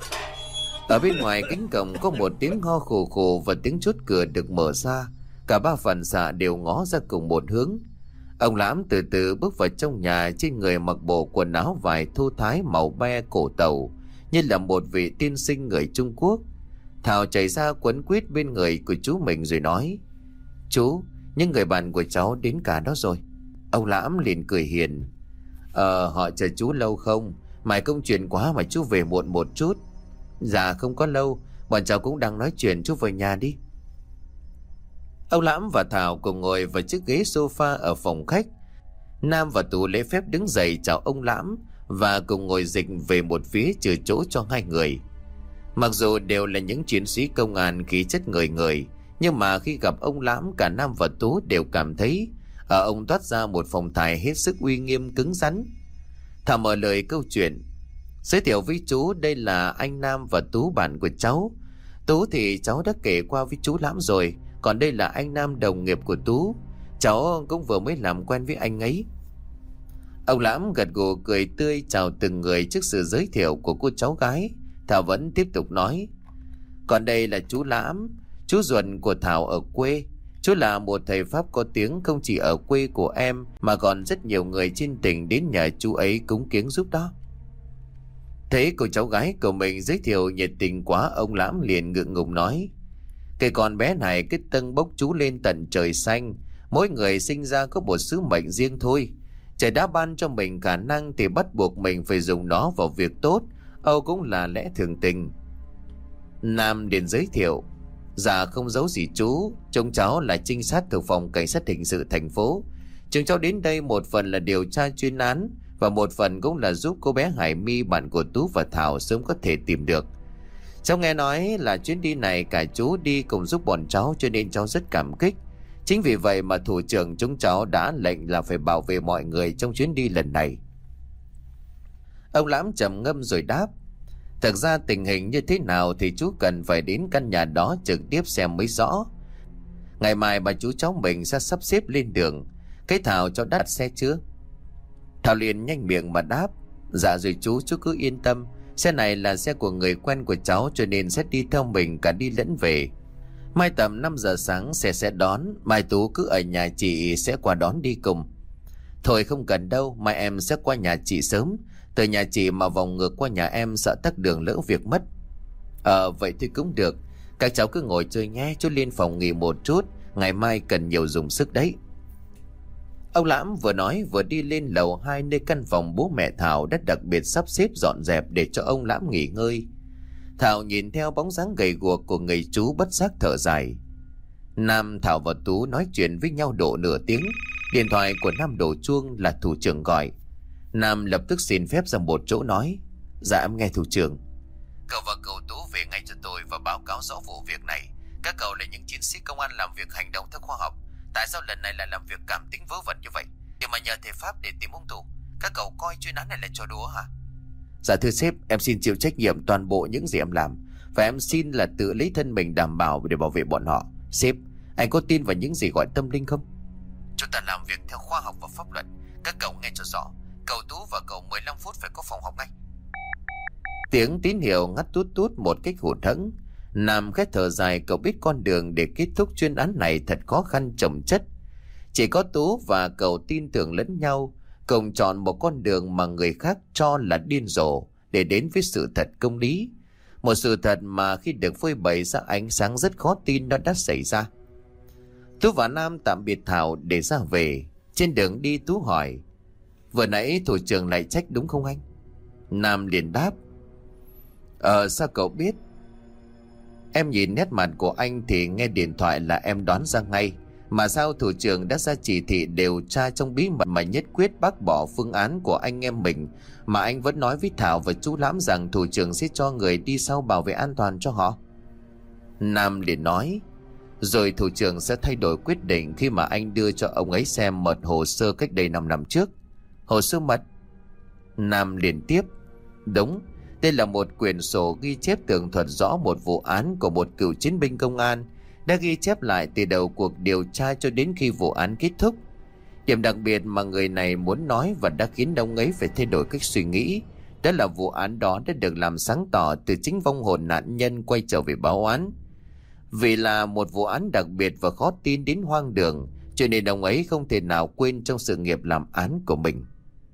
Ở bên ngoài cánh cổng có một tiếng ho khù khù và tiếng chốt cửa được mở ra. Cả ba phản xạ đều ngó ra cùng một hướng. Ông Lãm từ từ bước vào trong nhà, trên người mặc bộ quần áo vải thô thái màu be cổ tàu, như là một vị tiên sinh người Trung Quốc. Thảo chạy ra quấn quýt bên người của chú mình rồi nói. Chú, những người bạn của cháu đến cả đó rồi. Ông Lãm liền cười hiền. Họ chờ chú lâu không? Mải công chuyện quá mà chú về muộn một chút. Dạ không có lâu, bọn cháu cũng đang nói chuyện, chú về nhà đi. Ông Lãm và Thảo cùng ngồi vào chiếc ghế sofa ở phòng khách. Nam và Tú lễ phép đứng dậy chào ông Lãm và cùng ngồi dịch về một phía trừ chỗ cho hai người. Mặc dù đều là những chiến sĩ công an khí chất ngời ngời, nhưng mà khi gặp ông Lãm, cả Nam và Tú đều cảm thấy ở ông toát ra một phong thái hết sức uy nghiêm cứng rắn. Thảo mở lời câu chuyện. Giới thiệu với chú, đây là anh Nam và Tú, bạn của cháu. Tú thì cháu đã kể qua với chú Lãm rồi, còn đây là anh Nam, đồng nghiệp của Tú. Cháu cũng vừa mới làm quen với anh ấy. Ông Lãm gật gù cười tươi chào từng người trước sự giới thiệu của cô cháu gái. Thảo vẫn tiếp tục nói. Còn đây là chú Lãm, chú ruột của Thảo ở quê. Chú là một thầy Pháp có tiếng không chỉ ở quê của em mà còn rất nhiều người trên tỉnh đến nhờ chú ấy cúng kiếng giúp đó. Thấy cô cháu gái của mình giới thiệu nhiệt tình quá, ông Lãm liền ngượng ngùng nói: cái con bé này cứ tâng bốc chú lên tận trời xanh. Mỗi người sinh ra có một sứ mệnh riêng thôi. Trời đã ban cho mình khả năng thì bắt buộc mình phải dùng nó vào việc tốt. Âu cũng là lẽ thường tình. Nam liền giới thiệu: dạ không giấu gì chú, chúng cháu là trinh sát thuộc phòng cảnh sát hình sự thành phố. Chúng cháu đến đây một phần là điều tra chuyên án, và một phần cũng là giúp cô bé Hải My, bạn của Tú và Thảo, sớm có thể tìm được. Cháu nghe nói là chuyến đi này cả chú đi cùng giúp bọn cháu, cho nên cháu rất cảm kích. Chính vì vậy mà thủ trưởng chúng cháu đã lệnh là phải bảo vệ mọi người trong chuyến đi lần này. Ông Lãm trầm ngâm rồi đáp: thực ra tình hình như thế nào thì chú cần phải đến căn nhà đó trực tiếp xem mới rõ. Ngày mai bà chú cháu mình sẽ sắp xếp lên đường. Cái Thảo cho đặt xe chưa? Thảo liền nhanh miệng mà đáp: dạ rồi chú cứ yên tâm. Xe này là xe của người quen của cháu, cho nên sẽ đi theo mình cả đi lẫn về. Mai tầm 5 giờ sáng xe sẽ đón. Mai Tú cứ ở nhà chị sẽ qua đón đi cùng. Thôi không cần đâu, mai em sẽ qua nhà chị sớm. Từ nhà chị mà vòng ngược qua nhà em sợ tắc đường lỡ việc mất. Vậy thì cũng được. Các cháu cứ ngồi chơi nhé, chú lên phòng nghỉ một chút, ngày mai cần nhiều dùng sức đấy. Ông Lãm vừa nói vừa đi lên lầu 2, nơi căn phòng bố mẹ Thảo đã đặc biệt sắp xếp dọn dẹp để cho ông Lãm nghỉ ngơi. Thảo nhìn theo bóng dáng gầy guộc của người chú bất giác thở dài. Nam, Thảo và Tú nói chuyện với nhau độ nửa tiếng. Điện thoại của Nam đổ chuông, là thủ trưởng gọi. Nam lập tức xin phép ra một chỗ nói: dạ em nghe thủ trưởng. Cậu và cậu Tú về ngay cho tôi và báo cáo rõ vụ việc này. Các cậu là những chiến sĩ công an làm việc hành động theo khoa học. Tại sao lần này lại làm việc cảm tính vớ vẩn như vậy, để mà nhờ thể Pháp để tìm hung thủ? Các cậu coi chuyên án này là trò đùa hả? Dạ thưa sếp, em xin chịu trách nhiệm toàn bộ những gì em làm, và em xin là tự lấy thân mình đảm bảo để bảo vệ bọn họ. Sếp, anh có tin vào những gì gọi tâm linh không? Chúng ta làm việc theo khoa học và pháp luật. Các cậu nghe cho rõ. Cậu Tú và cậu 15 phút phải có phòng học ngay. Tiếng tín hiệu ngắt tút tút một cách hụt hẫng. Nam khẽ thở dài, cậu biết con đường để kết thúc chuyên án này thật khó khăn chồng chất. Chỉ có Tú và cậu tin tưởng lẫn nhau, cùng chọn một con đường mà người khác cho là điên rồ để đến với sự thật công lý. Một sự thật mà khi được phơi bày ra ánh sáng rất khó tin nó đã xảy ra. Tú và Nam tạm biệt Thảo để ra về. Trên đường đi Tú hỏi: vừa nãy thủ trưởng lại trách đúng không anh? Nam liền đáp: sao cậu biết? Em nhìn nét mặt của anh thì nghe điện thoại là em đoán ra ngay. Mà sao thủ trưởng đã ra chỉ thị điều tra trong bí mật mà nhất quyết bác bỏ phương án của anh em mình, mà anh vẫn nói với Thảo và chú Lãm rằng thủ trưởng sẽ cho người đi sau bảo vệ an toàn cho họ? Nam liền nói: rồi thủ trưởng sẽ thay đổi quyết định khi mà anh đưa cho ông ấy xem mật hồ sơ cách đây 5 năm trước. Hồ sơ mật? Nam liền tiếp: đúng. Đây là một quyển sổ ghi chép tường thuật rõ một vụ án của một cựu chiến binh công an, đã ghi chép lại từ đầu cuộc điều tra cho đến khi vụ án kết thúc. Điểm đặc biệt mà người này muốn nói và đã khiến ông ấy phải thay đổi cách suy nghĩ, đó là vụ án đó đã được làm sáng tỏ từ chính vong hồn nạn nhân quay trở về báo oán. Vì là một vụ án đặc biệt và khó tin đến hoang đường, cho nên ông ấy không thể nào quên trong sự nghiệp làm án của mình.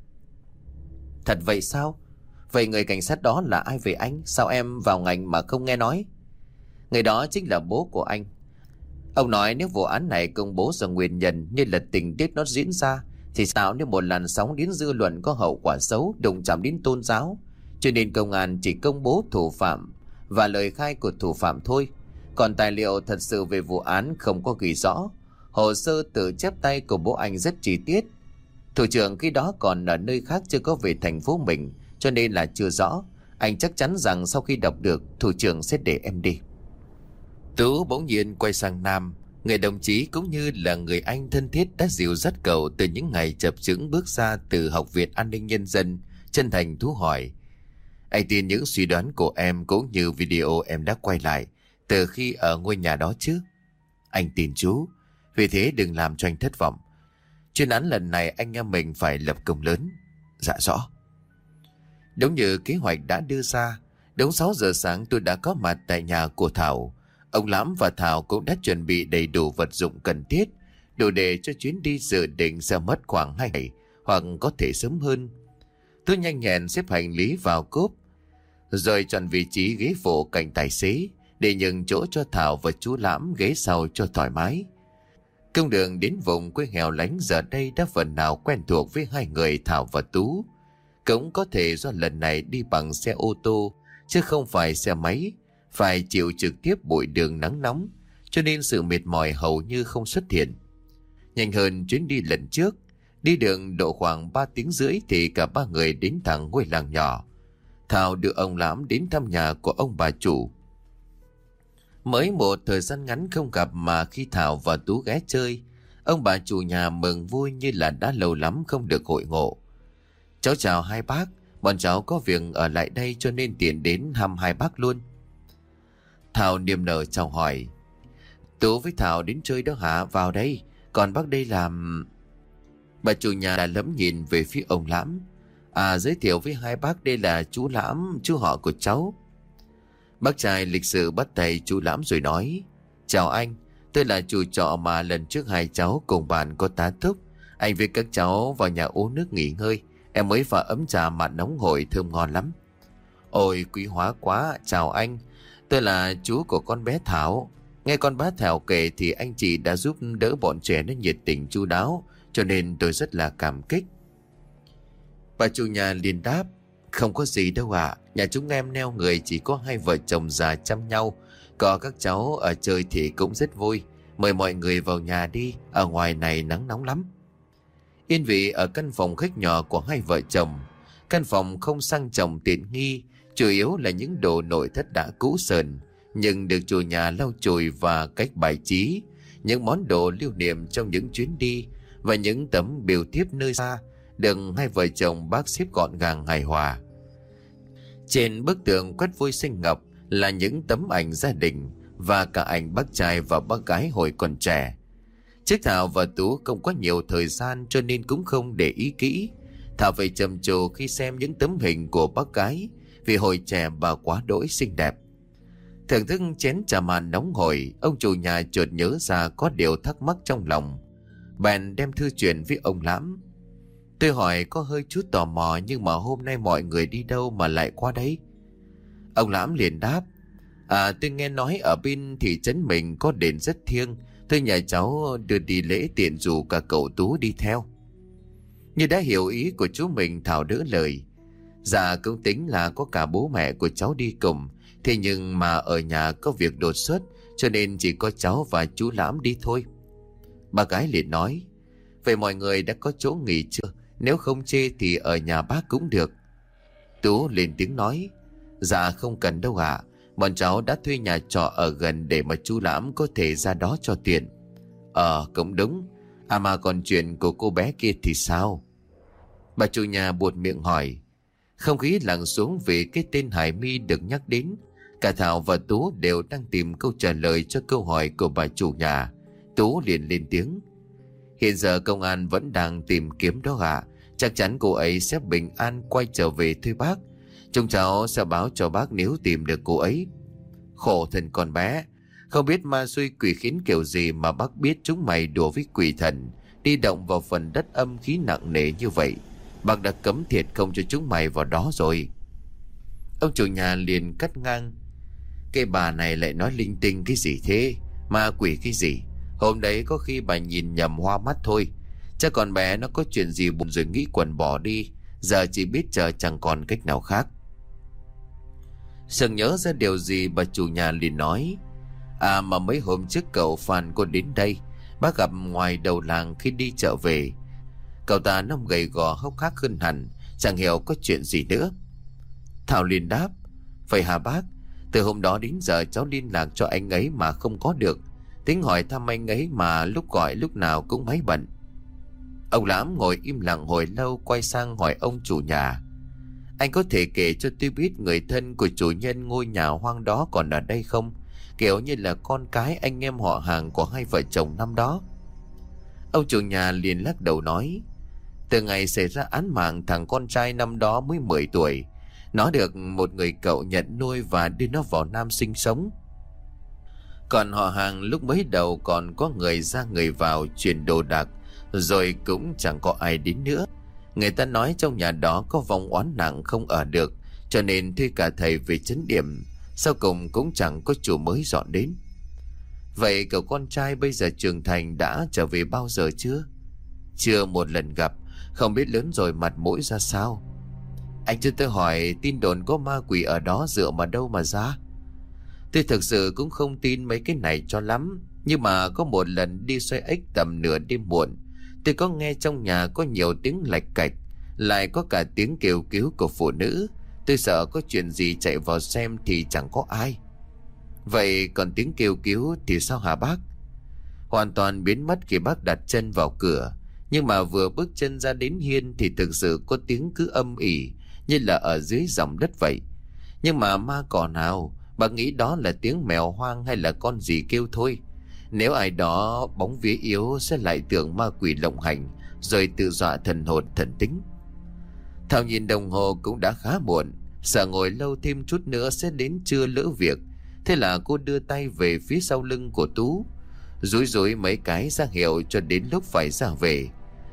Thật vậy sao? Vậy người cảnh sát đó là ai vậy anh? Sao em vào ngành mà không nghe nói? Người đó chính là bố của anh. Ông nói nếu vụ án này công bố ra nguyên nhân như là tình tiết nó diễn ra thì tạo nên một làn sóng đến dư luận có hậu quả xấu, đụng chạm đến tôn giáo. Cho nên công an chỉ công bố thủ phạm và lời khai của thủ phạm thôi. Còn tài liệu thật sự về vụ án không có ghi rõ. Hồ sơ tự chép tay của bố anh rất chi tiết. Thủ trưởng khi đó còn ở nơi khác, chưa có về thành phố mình, cho nên là chưa rõ. Anh chắc chắn rằng sau khi đọc được, thủ trưởng sẽ để em đi. Tú bỗng nhiên quay sang Nam, người đồng chí cũng như là người anh thân thiết đã dìu dắt cậu từ những ngày chập chững bước ra từ Học viện An ninh Nhân dân. Chân thành Tú hỏi: anh tin những suy đoán của em cũng như video em đã quay lại từ khi ở ngôi nhà đó chứ? Anh tin chú, vì thế đừng làm cho anh thất vọng. Chuyên án lần này anh em mình phải lập công lớn. Dạ rõ. Đúng như kế hoạch đã đưa ra, đúng 6 giờ sáng tôi đã có mặt tại nhà của Thảo. Ông Lãm và Thảo cũng đã chuẩn bị đầy đủ vật dụng cần thiết, đủ để cho chuyến đi dự định sẽ mất khoảng 2 ngày, hoặc có thể sớm hơn. Tú nhanh nhẹn xếp hành lý vào cốp, rồi chọn vị trí ghế phụ cạnh tài xế, để nhường chỗ cho Thảo và chú Lãm ghế sau cho thoải mái. Công đường đến vùng quê nghèo lánh giờ đây đã phần nào quen thuộc với hai người Thảo và Tú. Cũng có thể do lần này đi bằng xe ô tô chứ không phải xe máy, phải chịu trực tiếp bụi đường nắng nóng, cho nên sự mệt mỏi hầu như không xuất hiện. Nhanh hơn chuyến đi lần trước, đi đường độ khoảng 3 tiếng rưỡi thì cả ba người đến thẳng ngôi làng nhỏ. Thảo đưa ông Lãm đến thăm nhà của ông bà chủ. Mới một thời gian ngắn không gặp mà khi Thảo và Tú ghé chơi, ông bà chủ nhà mừng vui như là đã lâu lắm không được hội ngộ. Cháu chào hai bác, bọn cháu có việc ở lại đây cho nên tiện đến thăm hai bác luôn. Thảo niềm nở chào hỏi. Tú với Thảo đến chơi đó hả? Vào đây, còn bác đây làm... Bà chủ nhà đã lấm nhìn về phía ông Lãm. Giới thiệu với hai bác, đây là chú Lãm, chú họ của cháu. Bác trai lịch sự bắt tay chú Lãm rồi nói. Chào anh, tôi là chủ trọ mà lần trước hai cháu cùng bạn có tá túc. Anh với các cháu vào nhà uống nước nghỉ ngơi. Em mới pha ấm trà mặn nóng hổi thơm ngon lắm. Ôi quý hóa quá, chào anh. Tôi là chú của con bé Thảo. Nghe con bé Thảo kể thì anh chị đã giúp đỡ bọn trẻ nó nhiệt tình chu đáo, cho nên tôi rất là cảm kích. Bà chủ nhà liền đáp. Không có gì đâu ạ. Nhà chúng em neo người chỉ có hai vợ chồng già chăm nhau. Có các cháu ở chơi thì cũng rất vui. Mời mọi người vào nhà đi. Ở ngoài này nắng nóng lắm. Yên vị ở căn phòng khách nhỏ của hai vợ chồng. Căn phòng không sang trọng tiện nghi, chủ yếu là những đồ nội thất đã cũ sờn, nhưng được chủ nhà lau chùi và cách bài trí. Những món đồ lưu niệm trong những chuyến đi và những tấm bìu thiếp nơi xa được hai vợ chồng bác xếp gọn gàng hài hòa. Trên bức tường quét vôi xinh ngọc là những tấm ảnh gia đình và cả ảnh bác trai và bác gái hồi còn trẻ. Chiếc Thảo và Tú không có nhiều thời gian cho nên cũng không để ý kỹ. Thảo phải trầm trồ khi xem những tấm hình của bác gái, vì hồi trẻ bà quá đỗi xinh đẹp. Thưởng thức chén trà màn nóng hổi, ông chủ nhà chợt nhớ ra có điều thắc mắc trong lòng. Bèn đem thư chuyện với ông Lãm. Tôi hỏi có hơi chút tò mò, nhưng mà hôm nay mọi người đi đâu mà lại qua đấy? Ông Lãm liền đáp. Tôi nghe nói ở bên thị trấn mình có đền rất thiêng. Tôi nhờ cháu đưa đi lễ tiện dù cả cậu Tú đi theo. Như đã hiểu ý của chú mình, Thảo đỡ lời. Dạ cũng tính là có cả bố mẹ của cháu đi cùng. Thế nhưng mà ở nhà có việc đột xuất, cho nên chỉ có cháu và chú Lãm đi thôi. Bà gái liền nói. Vậy mọi người đã có chỗ nghỉ chưa? Nếu không chê thì ở nhà bác cũng được. Tú lên tiếng nói. Dạ không cần đâu ạ. Bọn cháu đã thuê nhà trọ ở gần để mà chú Lãm có thể ra đó cho tiện. Cũng đúng. Mà còn chuyện của cô bé kia thì sao? Bà chủ nhà buột miệng hỏi. Không khí lặng xuống vì cái tên Hải My được nhắc đến. Cả Thảo và Tú đều đang tìm câu trả lời cho câu hỏi của bà chủ nhà. Tú liền lên tiếng. Hiện giờ công an vẫn đang tìm kiếm đó ạ. Chắc chắn cô ấy sẽ bình an quay trở về thôi bác. Chúng cháu sẽ báo cho bác nếu tìm được cô ấy. Khổ thân con bé. Không biết ma xui quỷ khiến kiểu gì mà bác biết chúng mày đùa với quỷ thần, đi động vào phần đất âm khí nặng nề như vậy. Bác đã cấm thiệt không cho chúng mày vào đó rồi. Ông chủ nhà liền cắt ngang. Cái bà này lại nói linh tinh cái gì thế? Ma quỷ cái gì? Hôm đấy có khi bà nhìn nhầm hoa mắt thôi. Chắc con bé nó có chuyện gì buồn rồi nghĩ quẩn bỏ đi. Giờ chỉ biết chờ chẳng còn cách nào khác. Sừng nhớ ra điều gì, bà chủ nhà liền nói. Mà mấy hôm trước cậu Phan có đến đây. Bác gặp ngoài đầu làng khi đi chợ về. Cậu ta nông gầy gò hốc hác hơn hẳn, chẳng hiểu có chuyện gì nữa. Thảo liền đáp. Vậy hả bác? Từ hôm đó đến giờ cháu liên lạc cho anh ấy mà không có được. Tính hỏi thăm anh ấy mà lúc gọi lúc nào cũng máy bận. Ông Lãm ngồi im lặng hồi lâu, quay sang hỏi ông chủ nhà. Anh có thể kể cho tôi biết người thân của chủ nhân ngôi nhà hoang đó còn ở đây không? Kiểu như là con cái anh em họ hàng của hai vợ chồng năm đó. Ông chủ nhà liền lắc đầu nói. Từ ngày xảy ra án mạng, thằng con trai năm đó mới 10 tuổi. Nó được một người cậu nhận nuôi và đưa nó vào Nam sinh sống. Còn họ hàng lúc mới đầu còn có người ra người vào chuyển đồ đạc, rồi cũng chẳng có ai đến nữa. Người ta nói trong nhà đó có vong oán nặng không ở được, cho nên thuê cả thầy về trấn điểm. Sau cùng cũng chẳng có chủ mới dọn đến. Vậy cậu con trai bây giờ trưởng thành đã trở về bao giờ chưa? Chưa một lần gặp, không biết lớn rồi mặt mũi ra sao. Anh chưa tới hỏi tin đồn có ma quỷ ở đó dựa mà đâu mà ra. Tôi thực sự cũng không tin mấy cái này cho lắm. Nhưng mà có một lần đi xoay ếch tầm nửa đêm muộn, tôi có nghe trong nhà có nhiều tiếng lạch cạch, lại có cả tiếng kêu cứu của phụ nữ. Tôi sợ có chuyện gì, chạy vào xem thì chẳng có ai. Vậy còn tiếng kêu cứu thì sao hả bác? Hoàn toàn biến mất khi bác đặt chân vào cửa. Nhưng mà vừa bước chân ra đến hiên thì thực sự có tiếng cứ âm ỉ, như là ở dưới dòng đất vậy. Nhưng mà ma cỏ nào? Bác nghĩ đó là tiếng mèo hoang hay là con gì kêu thôi. Nếu ai đó bóng vía yếu sẽ lại tưởng ma quỷ lộng hành, rồi tự dọa thần hồn thần tính. Thảo nhìn đồng hồ cũng đã khá muộn, sợ ngồi lâu thêm chút nữa sẽ đến trưa lỡ việc. Thế là cô đưa tay về phía sau lưng của Tú, rúi rúi mấy cái ra hiệu cho đến lúc phải ra về.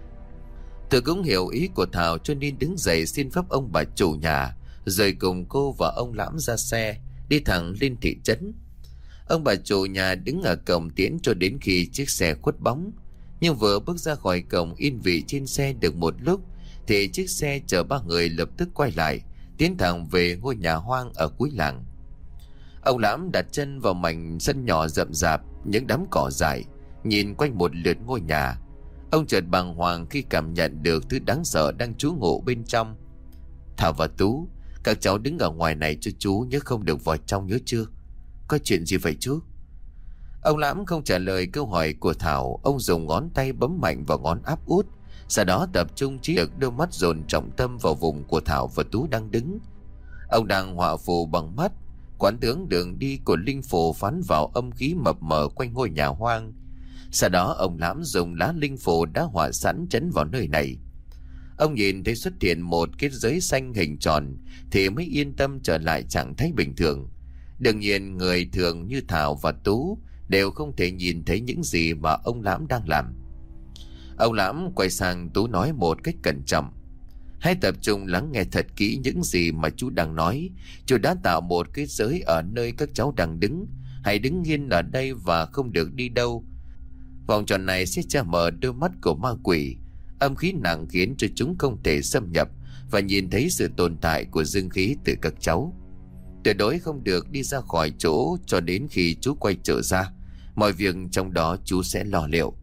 Tôi cũng hiểu ý của Thảo cho nên đứng dậy xin phép ông bà chủ nhà, rồi cùng cô và ông Lãm ra xe đi thẳng lên thị trấn. Ông bà chủ nhà đứng ở cổng tiễn cho đến khi chiếc xe khuất bóng. Nhưng vừa bước ra khỏi cổng yên vị trên xe được một lúc thì chiếc xe chở ba người lập tức quay lại, tiến thẳng về ngôi nhà hoang ở cuối làng. Ông Lãm đặt chân vào mảnh sân nhỏ rậm rạp, những đám cỏ dại, nhìn quanh một lượt ngôi nhà. Ông chợt bàng hoàng khi cảm nhận được thứ đáng sợ đang trú ngụ bên trong. Thảo và Tú, các cháu đứng ở ngoài này cho chú, nhớ không được vào trong, nhớ chưa? Có chuyện gì vậy chú? Ông Lãm không trả lời câu hỏi của Thảo. Ông dùng ngón tay bấm mạnh vào ngón áp út, sau đó tập trung trí lực, đôi mắt dồn trọng tâm vào vùng của Thảo và Tú đang đứng. Ông đang họa phù bằng mắt, quán tướng đường đi của linh phù phán vào âm khí mập mờ quanh ngôi nhà hoang. Sau đó ông Lãm dùng lá linh phù đã họa sẵn chấn vào nơi này. Ông nhìn thấy xuất hiện một cái giới xanh hình tròn thì mới yên tâm trở lại trạng thái bình thường. Đương nhiên người thường như Thảo và Tú đều không thể nhìn thấy những gì mà ông Lãm đang làm. Ông Lãm quay sang Tú nói một cách cẩn trọng: hãy tập trung lắng nghe thật kỹ những gì mà chú đang nói. Chú đã tạo một cái giới ở nơi các cháu đang đứng. Hãy đứng yên ở đây và không được đi đâu. Vòng tròn này sẽ che mờ đôi mắt của ma quỷ. Âm khí nặng khiến cho chúng không thể xâm nhập và nhìn thấy sự tồn tại của dương khí từ các cháu. Tuyệt đối không được đi ra khỏi chỗ cho đến khi chú quay trở ra. Mọi việc trong đó chú sẽ lo liệu.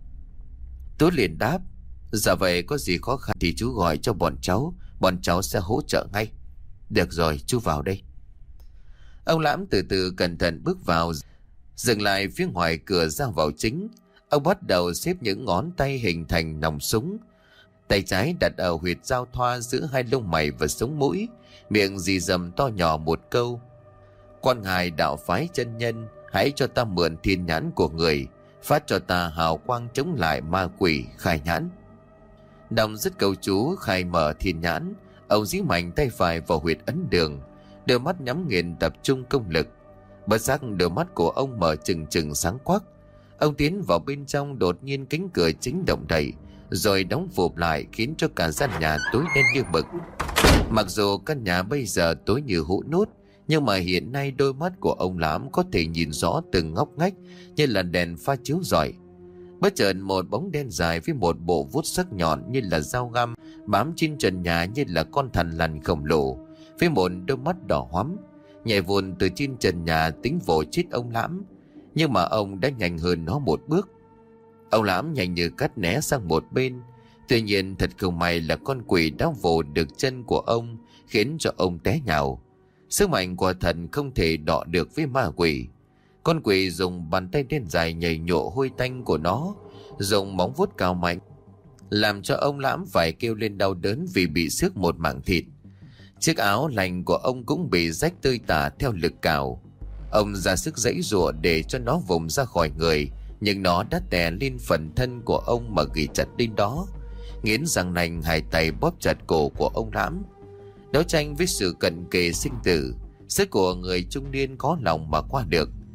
Tú liền đáp: dạ vậy, có gì khó khăn thì chú gọi cho bọn cháu sẽ hỗ trợ ngay. Được rồi, chú vào đây. Ông Lãm từ từ cẩn thận bước vào, dừng lại phía ngoài cửa ra vào chính. Ông bắt đầu xếp những ngón tay hình thành nòng súng. Tay trái đặt ở huyệt giao thoa giữa hai lông mày và sống mũi, miệng rì rầm to nhỏ một câu: quan ngài đạo phái chân nhân, hãy cho ta mượn thiên nhãn của người, phát cho ta hào quang chống lại ma quỷ, khai nhãn. Đọc dứt câu chú khai mở thiên nhãn, ông dí mạnh tay phải vào huyệt ấn đường, đôi mắt nhắm nghiền tập trung công lực. Bất giác đôi mắt của ông mở trừng trừng sáng quắc. Ông tiến vào bên trong, đột nhiên cánh cửa chính động đậy rồi đóng phụp lại, khiến cho cả gian nhà tối đen như mực. Mặc dù căn nhà bây giờ tối như hũ nút, nhưng mà hiện nay đôi mắt của ông Lãm có thể nhìn rõ từng ngóc ngách như là đèn pha chiếu rọi. Bất chợt một bóng đen dài với một bộ vuốt sắc nhọn như là dao găm bám trên trần nhà như là con thằn lằn khổng lồ, với một đôi mắt đỏ hoắm, nhảy vụn từ trên trần nhà tính vồ chết ông Lãm. Nhưng mà ông đã nhanh hơn nó một bước. Ông Lãm nhanh như cắt né sang một bên. Tuy nhiên thật không may là con quỷ đã vồ được chân của ông, khiến cho ông té nhào. Sức mạnh của thần không thể đọ được với ma quỷ. Con quỷ dùng bàn tay đen dài nhảy nhộ hôi tanh của nó, dùng móng vuốt cào mạnh, làm cho ông Lãm phải kêu lên đau đớn vì bị xước một mảng thịt. Chiếc áo lành của ông cũng bị rách tơi tả theo lực cào. Ông ra sức giãy giụa để cho nó vùng ra khỏi người, nhưng nó đã đè lên phần thân của ông mà ghi chặt lên đó, nghiến răng nanh, hai tay bóp chặt cổ của ông Lãm. Đấu tranh với sự cận kề sinh tử, sức của người trung niên có lòng mà qua được.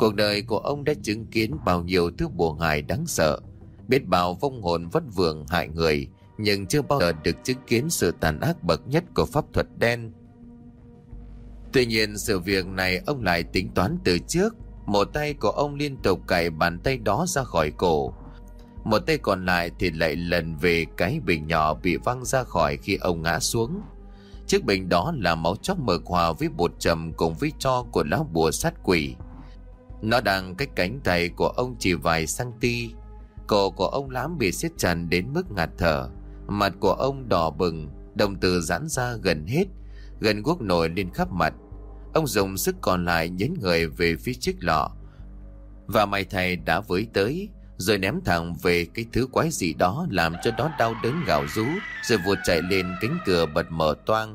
Cuộc đời của ông đã chứng kiến bao nhiêu thứ bùa ngải đáng sợ, biết bao vong hồn vất vưởng hại người, nhưng chưa bao giờ được chứng kiến sự tàn ác bậc nhất của pháp thuật đen. Tuy nhiên sự việc này ông lại tính toán từ trước. Một tay của ông liên tục cạy bàn tay đó ra khỏi cổ, một tay còn lại thì lại lần về cái bình nhỏ bị văng ra khỏi khi ông ngã xuống. Chiếc bình đó là máu chóc mực hòa với bột trầm cùng với tro của lá bùa sát quỷ. Nó đang cách cánh tay của ông chỉ vài cm. Cổ của ông Lám bị siết chặt đến mức ngạt thở. Mặt của ông đỏ bừng, đồng tử giãn ra gần hết, gần guốc nổi lên khắp mặt. Ông dùng sức còn lại nhấn người về phía chiếc lọ, và may thầy đã với tới, rồi ném thẳng về cái thứ quái dị đó, làm cho nó đau đớn gào rú, rồi vụt chạy lên cánh cửa bật mở toang.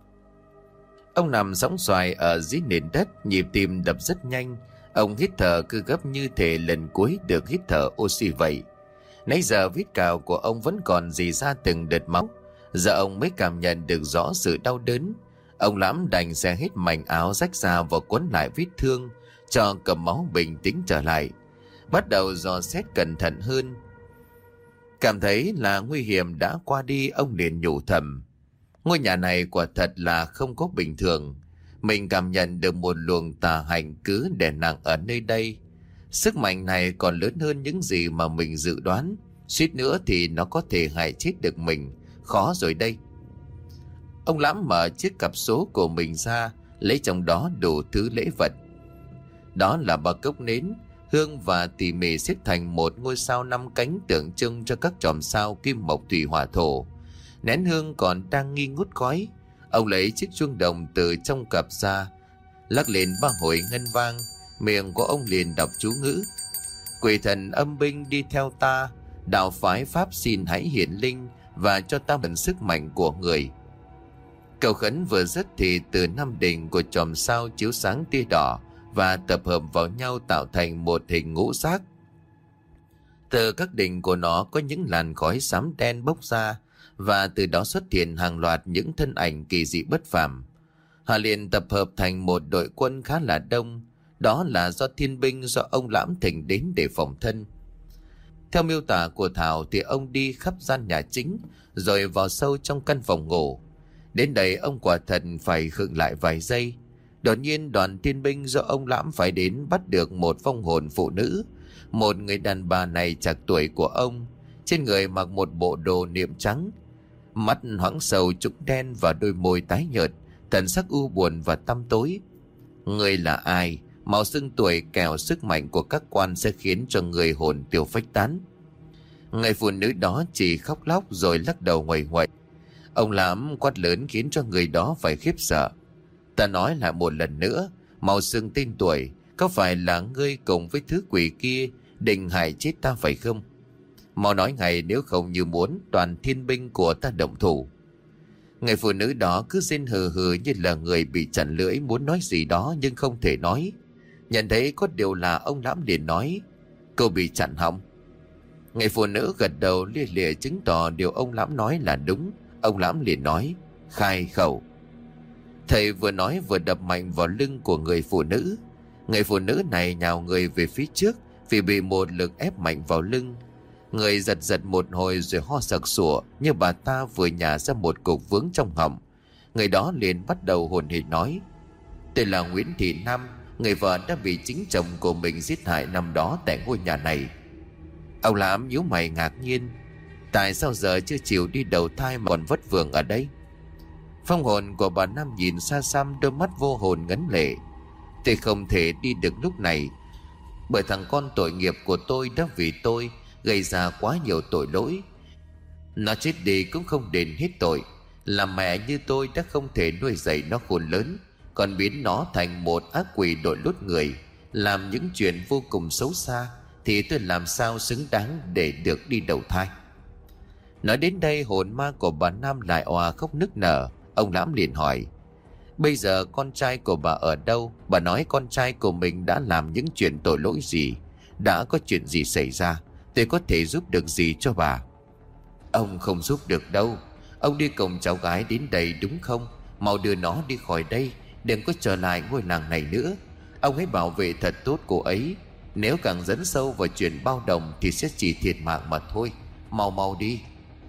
Ông nằm sõng xoài ở dưới nền đất, nhịp tim đập rất nhanh. Ông hít thở cứ gấp như thể lần cuối được hít thở oxy vậy. Nãy giờ vết cào của ông vẫn còn rỉ ra từng đợt máu. Giờ ông mới cảm nhận được rõ sự đau đớn. Ông Lắm đành xé hết mảnh áo rách ra và quấn lại vết thương, cho cầm máu bình tĩnh trở lại, bắt đầu dò xét cẩn thận hơn. Cảm thấy là nguy hiểm đã qua đi, ông liền nhủ thầm: ngôi nhà này quả thật là không có bình thường. Mình cảm nhận được một luồng tà hành cứ đè nặng ở nơi đây. Sức mạnh này còn lớn hơn những gì mà mình dự đoán. Suýt nữa thì nó có thể hại chết được mình. Khó rồi đây. Ông Lắm mở chiếc cặp số của mình ra, lấy trong đó đủ thứ lễ vật. Đó là 3 cốc nến, hương và tỉ mỉ xếp thành một ngôi sao 5 cánh tượng trưng cho các chòm sao kim mộc thủy hỏa thổ. Nén hương còn đang nghi ngút khói. Ông lấy chiếc chuông đồng từ trong cặp ra, lắc lên 3 hồi ngân vang. Miệng của ông liền đọc chú ngữ: quỷ thần âm binh đi theo ta, đạo phái pháp xin hãy hiển linh, và cho ta mượn sức mạnh của người. Cầu khấn vừa dứt thì từ 5 đỉnh của chòm sao chiếu sáng tia đỏ và tập hợp vào nhau tạo thành một hình ngũ giác. Từ các đỉnh của nó có những làn khói xám đen bốc ra, và từ đó xuất hiện hàng loạt những thân ảnh kỳ dị bất phàm. Họ liền tập hợp thành một đội quân khá là đông. Đó là do thiên binh do ông Lãm thỉnh đến để phòng thân. Theo miêu tả của Thảo thì ông đi khắp gian nhà chính, rồi vào sâu trong căn phòng ngủ. Đến đây ông quả thật phải khựng lại vài giây. Đột nhiên đoàn thiên binh do ông Lãm phải đến bắt được một vong hồn phụ nữ. Một người đàn bà này chạc tuổi của ông, trên người mặc một bộ đồ niệm trắng, mắt hoảng sầu trũng đen và đôi môi tái nhợt, thần sắc u buồn và tăm tối. Người là ai? Màu xưng tuổi kẻo sức mạnh của các quan sẽ khiến cho người hồn tiêu phách tán. Người phụ nữ đó chỉ khóc lóc rồi lắc đầu nguầy nguậy. Ông Lãm quát lớn khiến cho người đó phải khiếp sợ. Ta nói lại một lần nữa, màu xưng tên tuổi, có phải là ngươi cùng với thứ quỷ kia định hại chết ta phải không? Mau nói ngay, nếu không như muốn toàn thiên binh của ta động thủ. Người phụ nữ đó cứ rên hừ hừ như là người bị chặn lưỡi, muốn nói gì đó nhưng không thể nói. Nhận thấy có điều là ông Lãm liền nói: cô bị chặn họng. Người phụ nữ gật đầu lia lịa chứng tỏ điều ông Lãm nói là đúng. Ông Lãm liền nói: khai khẩu. Thầy vừa nói vừa đập mạnh vào lưng của người phụ nữ. Người phụ nữ này nhào người về phía trước vì bị một lực ép mạnh vào lưng. Người giật giật một hồi rồi ho sặc sụa, như bà ta vừa nhả ra một cục vướng trong họng. Người đó liền bắt đầu hồn hển nói: tôi là Nguyễn Thị Nam, người vợ đã bị chính chồng của mình giết hại năm đó tại ngôi nhà này. Ông Lãm nhíu mày ngạc nhiên: tại sao giờ chưa chịu đi đầu thai mà còn vất vưởng ở đây? Phong hồn của bà Nam nhìn xa xăm, đôi mắt vô hồn ngấn lệ. Tôi không thể đi được lúc này, bởi thằng con tội nghiệp của tôi đã vì tôi gây ra quá nhiều tội lỗi. Nó chết đi cũng không đền hết tội. Làm mẹ như tôi đã không thể nuôi dạy nó khôn lớn, còn biến nó thành một ác quỷ đội lốt người, làm những chuyện vô cùng xấu xa, thì tôi làm sao xứng đáng để được đi đầu thai? Nói đến đây hồn ma của bà Nam lại òa khóc nức nở. Ông Lãm liền hỏi: bây giờ con trai của bà ở đâu? Bà nói con trai của mình đã làm những chuyện tội lỗi gì? Đã có chuyện gì xảy ra? Tôi có thể giúp được gì cho bà? Ông không giúp được đâu. Ông đi cùng cháu gái đến đây đúng không? Mau đưa nó đi khỏi đây, đừng có trở lại ngôi làng này nữa. Ông hãy bảo vệ thật tốt cô ấy. Nếu càng dấn sâu vào chuyện bao đồng thì sẽ chỉ thiệt mạng mà thôi. Mau mau đi.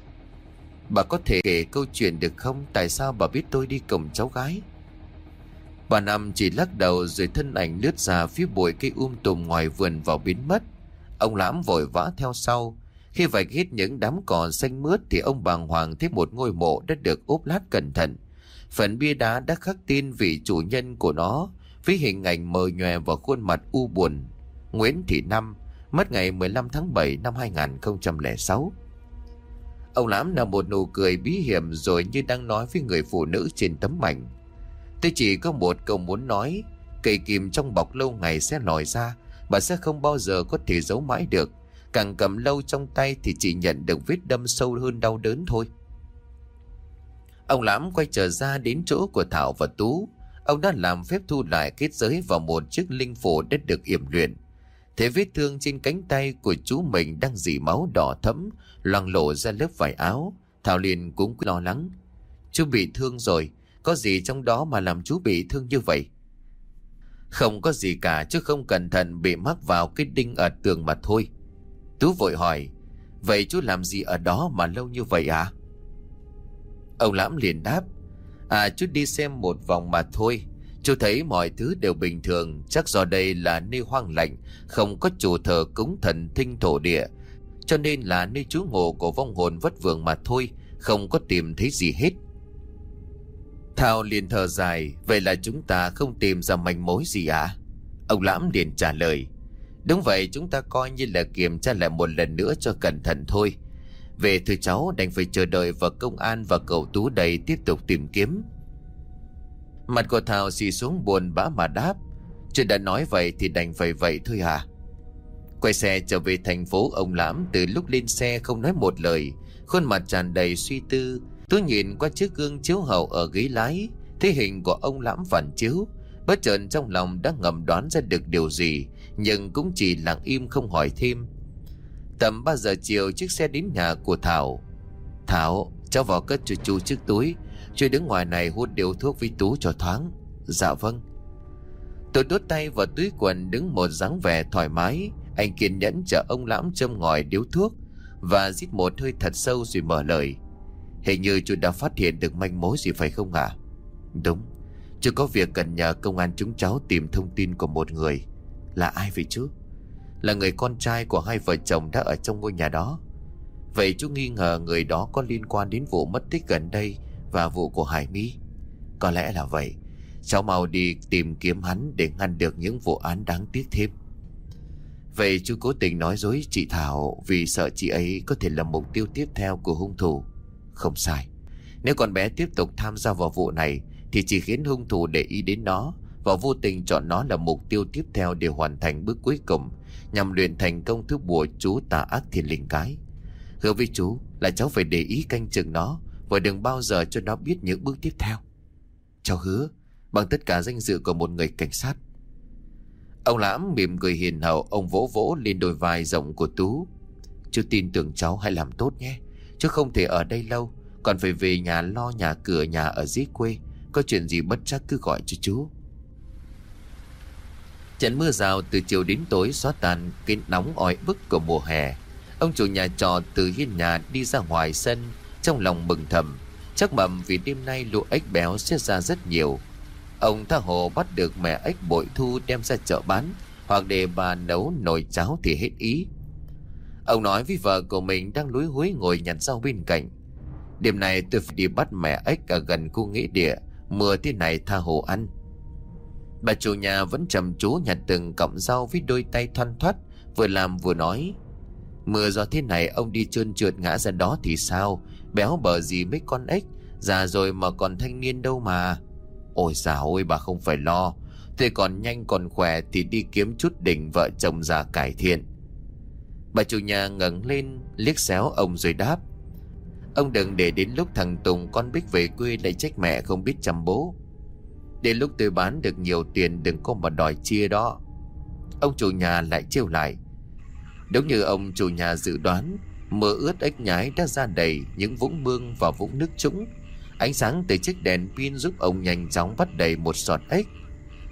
Bà có thể kể câu chuyện được không? Tại sao bà biết tôi đi cùng cháu gái? Bà Năm chỉ lắc đầu rồi thân ảnh lướt ra phía bụi cây tùm ngoài vườn vào biến mất. Ông Lãm vội vã theo sau. Khi vạch hết những đám cỏ xanh mướt thì ông bàng hoàng thấy một ngôi mộ đã được ốp lát cẩn thận. Phần bia đá đã khắc tên vị chủ nhân của nó với hình ảnh mờ nhòe và khuôn mặt u buồn. Nguyễn Thị Năm, mất ngày 15 tháng 7 năm 2006. Ông Lãm nở một nụ cười bí hiểm rồi như đang nói với người phụ nữ trên tấm ảnh. Tôi chỉ có một câu muốn nói. Cây kim trong bọc lâu ngày sẽ lòi ra. Bà sẽ không bao giờ có thể giấu mãi được. Càng cầm lâu trong tay thì chỉ nhận được vết đâm sâu hơn đau đớn thôi. Ông Lãm quay trở ra đến chỗ của Thảo và Tú. Ông đã làm phép thu lại kết giới vào một chiếc linh phù đã được yểm luyện. Thế vết thương trên cánh tay của chú mình đang rỉ máu đỏ thẫm, loang lổ ra lớp vải áo. Thảo liền cũng lo lắng. Chú bị thương rồi, có gì trong đó mà làm chú bị thương như vậy? Không có gì cả, chứ không cẩn thận bị mắc vào cái đinh ở tường mà thôi. Tú vội hỏi, vậy chú làm gì ở đó mà lâu như vậy à? Ông Lãm liền đáp, chú đi xem một vòng mà thôi. Chú thấy mọi thứ đều bình thường. Chắc do đây là nơi hoang lạnh, không có chủ thờ cúng thần thinh thổ địa, cho nên là nơi trú ngụ của vong hồn vất vưởng mà thôi, không có tìm thấy gì hết. Thảo liền thở dài, vậy là chúng ta không tìm ra manh mối gì à? Ông Lãm liền trả lời, đúng vậy, chúng ta coi như là kiểm tra lại một lần nữa cho cẩn thận thôi. Về thưa cháu, đành phải chờ đợi vào công an và cậu Tú đây tiếp tục tìm kiếm. Mặt của Thảo xì xuống buồn bã mà đáp, chuyện đã nói vậy thì đành phải vậy thôi à? Quay xe trở về thành phố, ông Lãm từ lúc lên xe không nói một lời, khuôn mặt tràn đầy suy tư. Tú nhìn qua chiếc gương chiếu hậu ở ghế lái, thấy hình của ông Lãm phản chiếu. Bất chợt trong lòng đã ngầm đoán ra được điều gì, nhưng cũng chỉ lặng im không hỏi thêm. Tầm 3 giờ chiều, chiếc xe đến nhà của Thảo. Thảo, cháu vào cất cho chú chiếc túi, chú đứng ngoài này hút điếu thuốc với Tú cho thoáng. Dạ vâng. Tôi đút tay vào túi quần, đứng một dáng vẻ thoải mái. Anh kiên nhẫn chờ ông Lãm châm ngòi điếu thuốc và rít một hơi thật sâu rồi mở lời. Hình như chú đã phát hiện được manh mối gì phải không ạ? Đúng, chú có việc cần nhờ công an chúng cháu tìm thông tin của một người. Là ai vậy chú? Là người con trai của hai vợ chồng đã ở trong ngôi nhà đó. Vậy chú nghi ngờ người đó có liên quan đến vụ mất tích gần đây và vụ của Hải My? Có lẽ là vậy. Cháu mau đi tìm kiếm hắn để ngăn được những vụ án đáng tiếc thêm. Vậy chú cố tình nói dối chị Thảo vì sợ chị ấy có thể là mục tiêu tiếp theo của hung thủ? Không sai. Nếu con bé tiếp tục tham gia vào vụ này thì chỉ khiến hung thủ để ý đến nó và vô tình chọn nó là mục tiêu tiếp theo để hoàn thành bước cuối cùng, nhằm luyện thành công thứ bùa chú tà ác thiên linh cái. Hứa với chú là cháu phải để ý canh chừng nó và đừng bao giờ cho nó biết những bước tiếp theo. Cháu hứa bằng tất cả danh dự của một người cảnh sát. Ông Lãm mỉm cười hiền hậu, ông vỗ vỗ lên đôi vai rộng của Tú. Chú tin tưởng cháu, hãy làm tốt nhé. Chứ không thể ở đây lâu, còn phải về nhà lo nhà cửa nhà ở dưới quê. Có chuyện gì bất trắc cứ gọi cho chú. Trận mưa rào từ chiều đến tối xóa tan cái nóng oi bức của mùa hè. Ông chủ nhà trọ từ hiên nhà đi ra ngoài sân, trong lòng mừng thầm, chắc mầm vì đêm nay lũ ếch béo sẽ ra rất nhiều. Ông tha hồ bắt được mẹ ếch bội thu đem ra chợ bán, hoặc để bà nấu nồi cháo thì hết ý. Ông nói với vợ của mình đang lúi húi ngồi nhặt rau bên cạnh, đêm nay tôi phải đi bắt mẹ ếch ở gần khu nghĩa địa, mưa thế này tha hồ ăn. Bà chủ nhà vẫn chăm chú nhặt từng cọng rau với đôi tay thoăn thoắt, vừa làm vừa nói. Mưa gió thế này ông đi trơn trượt ngã ra đó thì sao? Béo bở gì mấy con ếch, già rồi mà còn thanh niên đâu mà. Ôi dào ôi, bà không phải lo. Tôi còn nhanh còn khỏe thì đi kiếm chút đỉnh vợ chồng già cải thiện. Bà chủ nhà ngẩng lên liếc xéo ông rồi đáp. Ông đừng để đến lúc thằng Tùng con Bích về quê lại trách mẹ không biết chăm bố. Đến lúc tôi bán được nhiều tiền đừng có mà đòi chia đó. Ông chủ nhà lại trêu lại. Đúng như ông chủ nhà dự đoán, mưa ướt ếch nhái đã ra đầy những vũng mương và vũng nước trũng. Ánh sáng từ chiếc đèn pin giúp ông nhanh chóng bắt đầy một sọt ếch.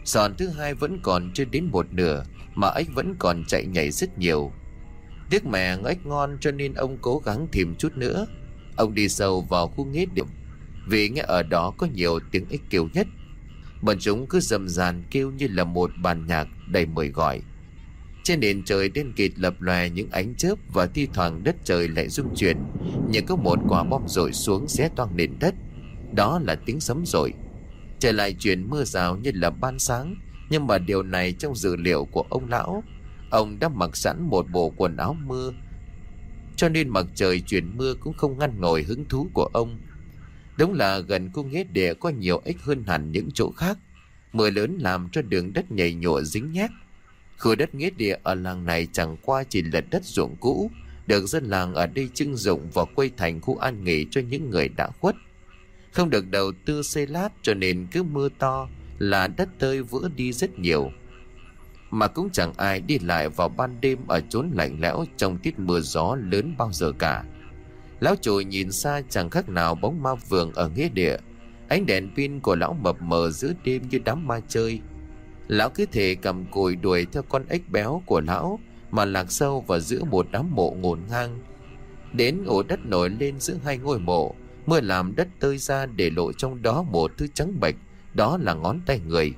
Sòn thứ hai vẫn còn chưa đến một nửa mà ếch vẫn còn chạy nhảy rất nhiều. Tiếc mẹ ếch ngon cho nên ông cố gắng thêm chút nữa. Ông đi sâu vào khu nghĩa địa vì nghe ở đó có nhiều tiếng ếch kêu nhất. Bọn chúng cứ rầm ràn kêu như là một bản nhạc đầy mời gọi. Trên nền trời đen kịt lập lòe những ánh chớp và thi thoảng đất trời lại rung chuyển như có một quả bom rội xuống xé toang nền đất. Đó là tiếng sấm rội. Trời lại chuyển mưa rào như là ban sáng, nhưng mà điều này trong dự liệu của ông lão. Ông đã mặc sẵn một bộ quần áo mưa, cho nên mặc trời chuyển mưa cũng không ngăn nổi hứng thú của ông. Đúng là gần khu nghĩa địa có nhiều ếch hơn hẳn những chỗ khác. Mưa lớn làm cho đường đất nhầy nhụa dính nhác. Khu đất nghĩa địa ở làng này chẳng qua chỉ là đất ruộng cũ, được dân làng ở đây trưng dụng và quây thành khu an nghỉ cho những người đã khuất. Không được đầu tư xây lát, cho nên cứ mưa to là đất tơi vỡ đi rất nhiều. Mà cũng chẳng ai đi lại vào ban đêm ở chốn lạnh lẽo trong tiết mưa gió lớn bao giờ cả. Lão chủ nhìn xa chẳng khác nào bóng ma phường ở nghĩa địa. Ánh đèn pin của lão mập mờ giữa đêm như đám ma chơi. Lão cứ thể cầm cùi đuổi theo con ếch béo của lão mà lạc sâu vào giữa một đám mộ ngổn ngang. Đến ổ đất nổi lên giữa hai ngôi mộ, mưa làm đất tơi ra để lộ trong đó một thứ trắng bệch, đó là ngón tay người.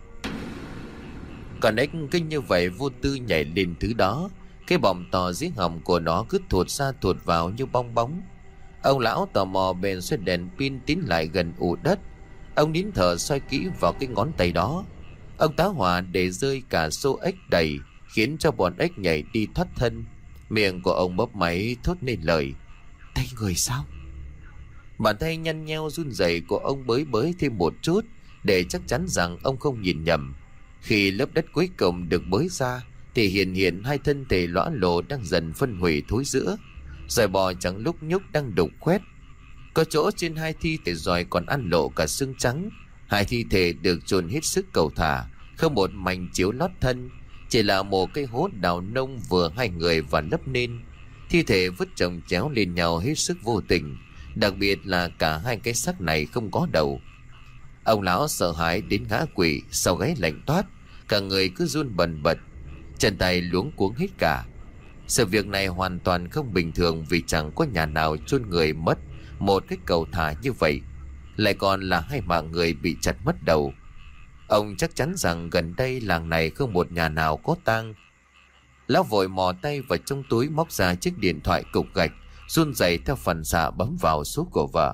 Con ếch cứ như vậy vô tư nhảy lên thứ đó, cái bọng to dưới họng của nó cứ thụt ra thụt vào như bong bóng. Ông lão tò mò bèn xoay đèn pin tiến lại gần ổ đất. Ông nín thở soi kỹ vào cái ngón tay đó. Ông tá hỏa để rơi cả xô ếch đầy, khiến cho bọn ếch nhảy đi thoát thân. Miệng của ông bóp máy thốt nên lời: tay người sao? Bàn tay nhăn nheo run rẩy của ông bới bới thêm một chút để chắc chắn rằng ông không nhìn nhầm. Khi lớp đất cuối cùng được bới ra thì hiện hai thân thể lõa lồ đang dần phân hủy thối rữa. Giòi bò chẳng lúc nhúc đang đục khoét. Có chỗ trên hai thi thể giòi còn ăn lộ cả xương trắng. Hai thi thể được chôn hết sức cầu thả, không một mảnh chiếu lót thân, chỉ là một cái hố đào nông vừa hai người và lấp nên. Thi thể vứt chồng chéo lên nhau hết sức vô tình, đặc biệt là cả hai cái xác này không có đầu. Ông lão sợ hãi đến ngã quỵ, sau gáy lạnh toát, cả người cứ run bần bật, chân tay luống cuống hết cả. Sự việc này hoàn toàn không bình thường vì chẳng có nhà nào chôn người mất một cái cầu thả như vậy, lại còn là hai mạng người bị chặt mất đầu. Ông chắc chắn rằng gần đây làng này không một nhà nào có tang. Lão vội mò tay vào trong túi móc ra chiếc điện thoại cục gạch, run rẩy theo phản xạ bấm vào số của vợ.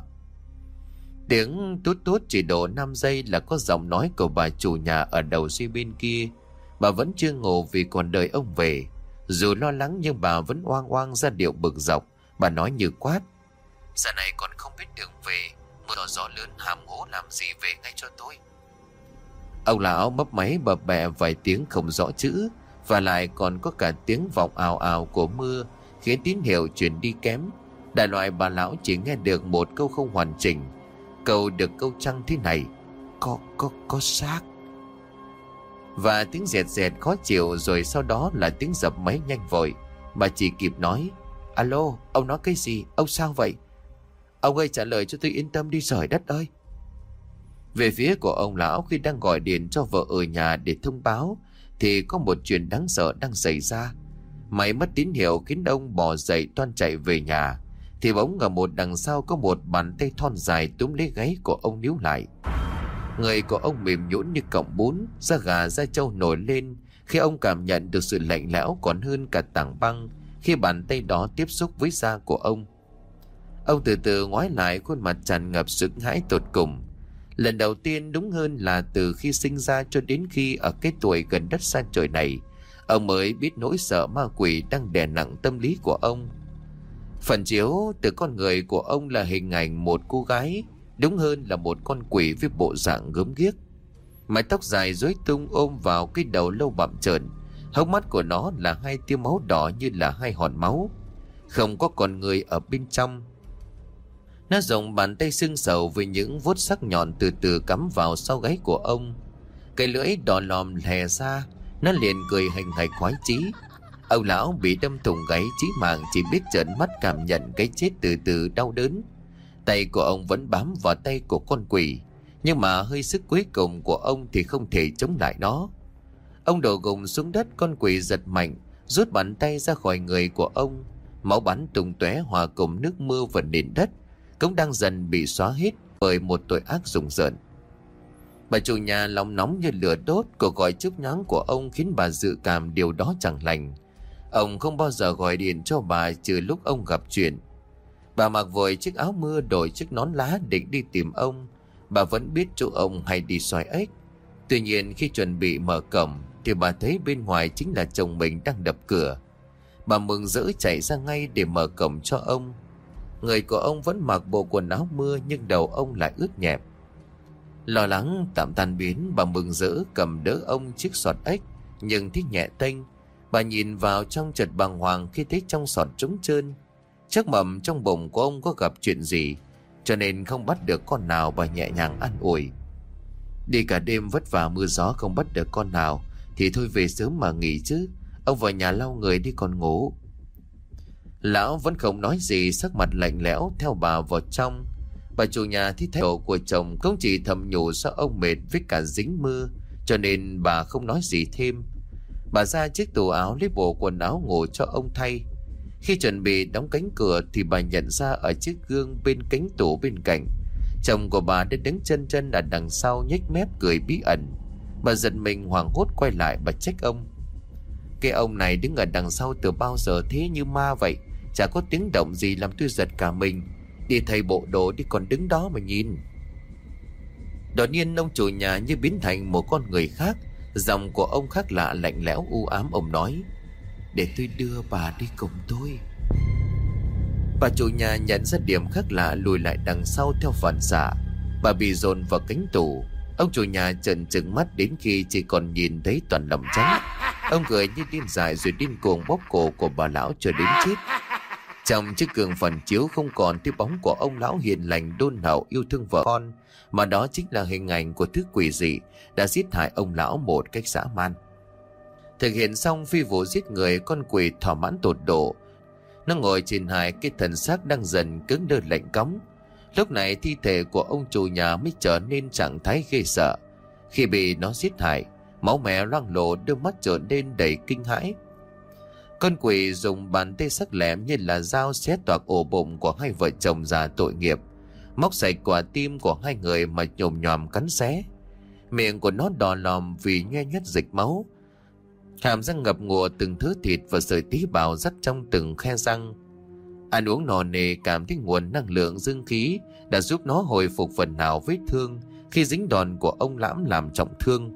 Tiếng tút tút chỉ độ 5 giây là có giọng nói của bà chủ nhà ở đầu dây bên kia. Bà vẫn chưa ngủ vì còn đợi ông về. Dù lo lắng nhưng bà vẫn oang oang ra điệu bực dọc. Bà nói như quát: giờ này còn không biết đường về, mưa to gió lớn hàm hố làm gì, về ngay cho tôi. Ông lão mấp máy bập bẹ vài tiếng không rõ chữ, và lại còn có cả tiếng vọng ào ào của mưa khiến tín hiệu truyền đi kém. Đại loại bà lão chỉ nghe được một câu không hoàn chỉnh. Câu được câu trăng thế này: có xác. Và tiếng dẹt dẹt khó chịu, rồi sau đó là tiếng dập máy nhanh vội. Bà chỉ kịp nói: alo, ông nói cái gì? Ông sao vậy? Ông ơi, trả lời cho tôi yên tâm đi trời đất ơi. Về phía của ông lão, khi đang gọi điện cho vợ ở nhà để thông báo thì có một chuyện đáng sợ đang xảy ra. Máy mất tín hiệu khiến ông bò dậy toan chạy về nhà, thì bỗng ở một đằng sau có một bàn tay thon dài túm lấy gáy của ông níu lại. Người của ông mềm nhũn như cọng bún, da gà da trâu nổi lên khi ông cảm nhận được sự lạnh lẽo còn hơn cả tảng băng khi bàn tay đó tiếp xúc với da của ông. Ông từ từ ngoái lại, khuôn mặt tràn ngập sự hãi tột cùng. Lần đầu tiên, đúng hơn là từ khi sinh ra cho đến khi ở cái tuổi gần đất xa trời này, ông mới biết nỗi sợ ma quỷ đang đè nặng tâm lý của ông. Phản chiếu từ con người của ông là hình ảnh một cô gái, đúng hơn là một con quỷ với bộ dạng gớm ghiếc. Mái tóc dài rối tung ôm vào cái đầu lâu bặm trợn, hốc mắt của nó là hai tia máu đỏ như là hai hòn máu, không có con người ở bên trong. Nó dùng bàn tay sưng sầu với những vuốt sắc nhọn từ từ cắm vào sau gáy của ông. Cái lưỡi đỏ lòm lè ra, nó liền cười hành hạch khoái chí. Ông lão bị đâm thủng gáy chí mạng chỉ biết trợn mắt cảm nhận cái chết từ từ đau đớn. Tay của ông vẫn bám vào tay của con quỷ, Nhưng mà hơi sức cuối cùng của ông thì không thể chống lại nó. Ông đổ gục xuống đất, con quỷ giật mạnh, rút bàn tay ra khỏi người của ông. Máu bắn tung tóe hòa cùng nước mưa và nền đất cũng đang dần bị xóa hết bởi một tội ác rùng rợn. Bà chủ nhà lòng nóng như lửa đốt, cuộc gọi chớp nhoáng của ông khiến bà dự cảm điều đó chẳng lành. Ông không bao giờ gọi điện cho bà trừ lúc ông gặp chuyện. Bà mặc vội chiếc áo mưa, đổi chiếc nón lá định đi tìm ông. Bà vẫn biết chỗ ông hay đi xoài ếch. Tuy nhiên khi chuẩn bị mở cổng thì bà thấy bên ngoài chính là chồng mình đang đập cửa. Bà mừng rỡ chạy ra ngay để mở cổng cho ông. Người của ông vẫn mặc bộ quần áo mưa nhưng đầu ông lại ướt nhẹp. Lo lắng tạm tan biến, bà mừng rỡ cầm đỡ ông chiếc sọt ếch nhưng thấy nhẹ tênh. Bà nhìn vào trong chợt bàng hoàng khi thấy trong sọt trống trơn. Chắc mầm trong bụng của ông có gặp chuyện gì, cho nên không bắt được con nào. Bà nhẹ nhàng an ủi: đi cả đêm vất vả mưa gió không bắt được con nào thì thôi về sớm mà nghỉ chứ. Ông vào nhà lau người đi còn ngủ. Lão vẫn không nói gì, sắc mặt lạnh lẽo theo bà vào trong. Bà chủ nhà thấy thái độ của chồng cũng chỉ thầm nhủ sao ông mệt với cả dính mưa, cho nên bà không nói gì thêm. Bà ra chiếc tủ áo lấy bộ quần áo ngủ cho ông thay. Khi chuẩn bị đóng cánh cửa thì bà nhận ra ở chiếc gương bên cánh tủ bên cạnh, chồng của bà đã đứng chân chân ở đằng sau nhếch mép cười bí ẩn. Bà giật mình hoảng hốt quay lại, bà trách ông: cái ông này đứng ở đằng sau từ bao giờ thế, như ma vậy, chả có tiếng động gì làm tôi giật cả mình. Đi thay bộ đồ đi còn đứng đó mà nhìn. Đột nhiên ông chủ nhà như biến thành một con người khác. Giọng của ông khác lạ, lạnh lẽo u ám. Ông nói: để tôi đưa bà đi cùng tôi. Bà chủ nhà nhận ra điểm khác lạ, lùi lại đằng sau theo phản xạ. Bà bị dồn vào cánh tủ. Ông chủ nhà trợn trừng mắt đến khi chỉ còn nhìn thấy toàn lầm trắng. Ông cười như điên dại rồi điên cuồng bóp cổ của bà lão cho đến chết. Trong chiếc gương phản chiếu không còn thấy bóng của ông lão hiền lành đôn hậu yêu thương vợ con, mà đó chính là hình ảnh của thứ quỷ dị đã giết hại ông lão một cách dã man. Thực hiện xong phi vụ giết người, con quỷ thỏa mãn tột độ. Nó ngồi trên hai cái thần xác đang dần cứng đơ lạnh cóng. Lúc này thi thể của ông chủ nhà mới trở nên trạng thái ghê sợ. Khi bị nó giết hại, máu me loang lổ, đôi mắt trở nên đầy kinh hãi. Con quỷ dùng bàn tay sắc lẹm như là dao xé toạc ổ bụng của hai vợ chồng già tội nghiệp, móc sạch quả tim của hai người mà nhồm nhòm cắn xé. Miệng của nó đỏ lòm vì nhoe nhoét dịch máu, hàm răng ngập ngụa từng thứ thịt và sợi tí bào dắt trong từng khe răng. Ăn uống no nề, cảm thấy nguồn năng lượng dương khí đã giúp nó hồi phục phần nào vết thương khi dính đòn của ông Lãm làm trọng thương.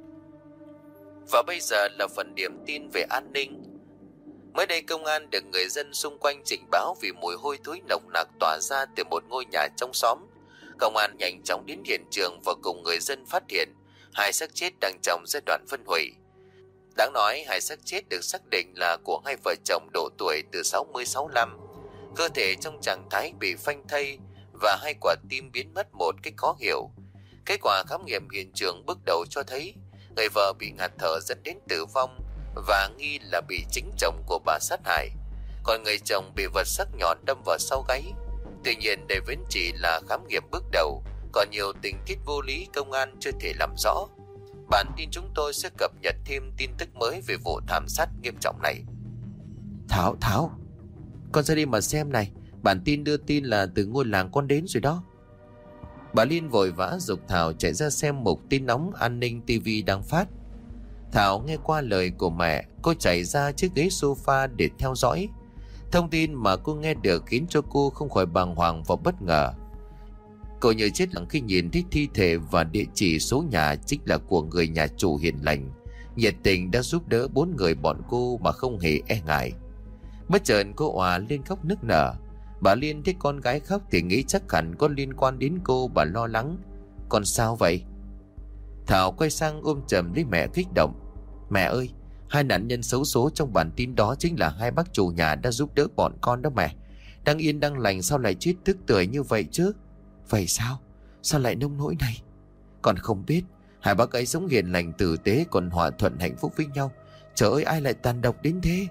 Và bây giờ là phần điểm tin về an ninh. Mới đây công an được người dân xung quanh trình báo vì mùi hôi thối nồng nặc tỏa ra từ một ngôi nhà trong xóm. Công an nhanh chóng đến hiện trường và cùng người dân phát hiện hai xác chết đang trong giai đoạn phân hủy. Đáng nói hai xác chết được xác định là của hai vợ chồng độ tuổi từ 60-65, cơ thể trong trạng thái bị phanh thây và hai quả tim biến mất một cách khó hiểu. Kết quả khám nghiệm hiện trường bước đầu cho thấy người vợ bị ngạt thở dẫn đến tử vong và nghi là bị chính chồng của bà sát hại, còn người chồng bị vật sắc nhọn đâm vào sau gáy. Tuy nhiên đây vẫn chỉ là khám nghiệm bước đầu, còn nhiều tình tiết vô lý công an chưa thể làm rõ. Bản tin chúng tôi sẽ cập nhật thêm tin tức mới về vụ thảm sát nghiêm trọng này. Thảo, con ra đi mà xem này, bản tin đưa tin là từ ngôi làng con đến rồi đó. Bà Liên vội vã giục Thảo chạy ra xem mục tin nóng an ninh TV đang phát. Thảo nghe qua lời của mẹ, cô chạy ra chiếc ghế sofa để theo dõi. Thông tin mà cô nghe được khiến cho cô không khỏi bàng hoàng và bất ngờ. Cô như chết lặng khi nhìn thấy thi thể và địa chỉ số nhà chính là của người nhà chủ hiền lành, nhiệt tình đã giúp đỡ 4 người bọn cô mà không hề e ngại. Bất chợt cô òa lên khóc nức nở. Bà Liên thấy con gái khóc thì nghĩ chắc hẳn có liên quan đến cô. Bà lo lắng: con sao vậy? Thảo quay sang ôm chầm lấy mẹ kích động: mẹ ơi, hai nạn nhân xấu số trong bản tin đó chính là hai bác chủ nhà đã giúp đỡ bọn con đó mẹ. Đang yên đang lành sao lại chết tức tưởi như vậy chứ? Vậy sao? Sao lại nông nỗi này? Con không biết. Hai bác ấy sống hiền lành tử tế, còn hòa thuận hạnh phúc với nhau. Trời ơi, ai lại tàn độc đến thế?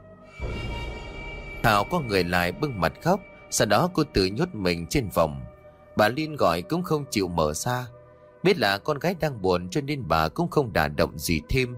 Thảo có người lại bưng mặt khóc. Sau đó cô tự nhốt mình trên phòng. Bà Liên gọi cũng không chịu mở ra. Biết là con gái đang buồn cho nên bà cũng không đả động gì thêm.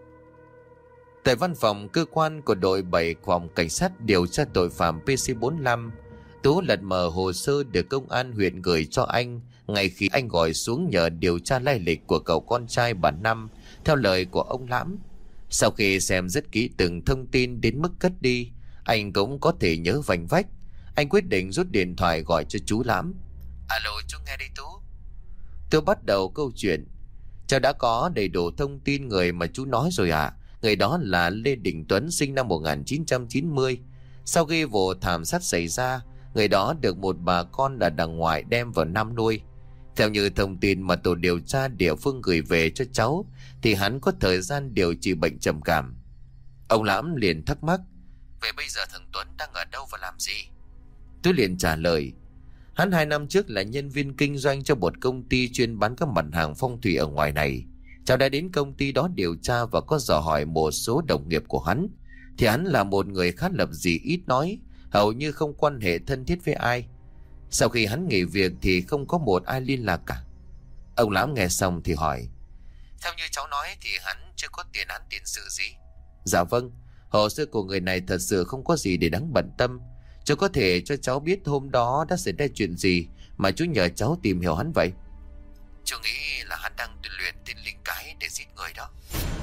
Tại văn phòng cơ quan của đội 7 phòng cảnh sát điều tra tội phạm PC45, Tú lật mở hồ sơ được công an huyện gửi cho anh ngay khi anh gọi xuống nhờ điều tra lai lịch của cậu con trai bà Năm theo lời của ông Lãm. Sau khi xem rất kỹ từng thông tin đến mức cất đi, anh cũng có thể nhớ vành vách. Anh quyết định rút điện thoại gọi cho chú Lãm. Alo, chú nghe đây Tú. Tôi bắt đầu câu chuyện. Cháu đã có đầy đủ thông tin người mà chú nói rồi ạ. Người đó là Lê Đình Tuấn, sinh năm 1990. Sau khi vụ thảm sát xảy ra, người đó được một bà con ở đằng ngoại đem vào Nam nuôi. Theo như thông tin mà tổ điều tra địa phương gửi về cho cháu, thì hắn có thời gian điều trị bệnh trầm cảm. Ông Lãm liền thắc mắc, vậy bây giờ thằng Tuấn đang ở đâu và làm gì? Tôi liền trả lời, hắn 2 năm trước là nhân viên kinh doanh cho một công ty chuyên bán các mặt hàng phong thủy ở ngoài này. Cháu đã đến công ty đó điều tra và có dò hỏi một số đồng nghiệp của hắn. Thì hắn là một người khá lập dị, ít nói, hầu như không quan hệ thân thiết với ai. Sau khi hắn nghỉ việc thì không có một ai liên lạc cả. Ông Lãm nghe xong thì hỏi, theo như cháu nói thì hắn chưa có tiền án tiền sự gì? Dạ vâng, hồ sơ của người này thật sự không có gì để đáng bận tâm. Chú có thể cho cháu biết hôm đó đã xảy ra chuyện gì mà chú nhờ cháu tìm hiểu hắn vậy? Chú nghĩ là hắn đang luyện thiên linh cái để giết người đó.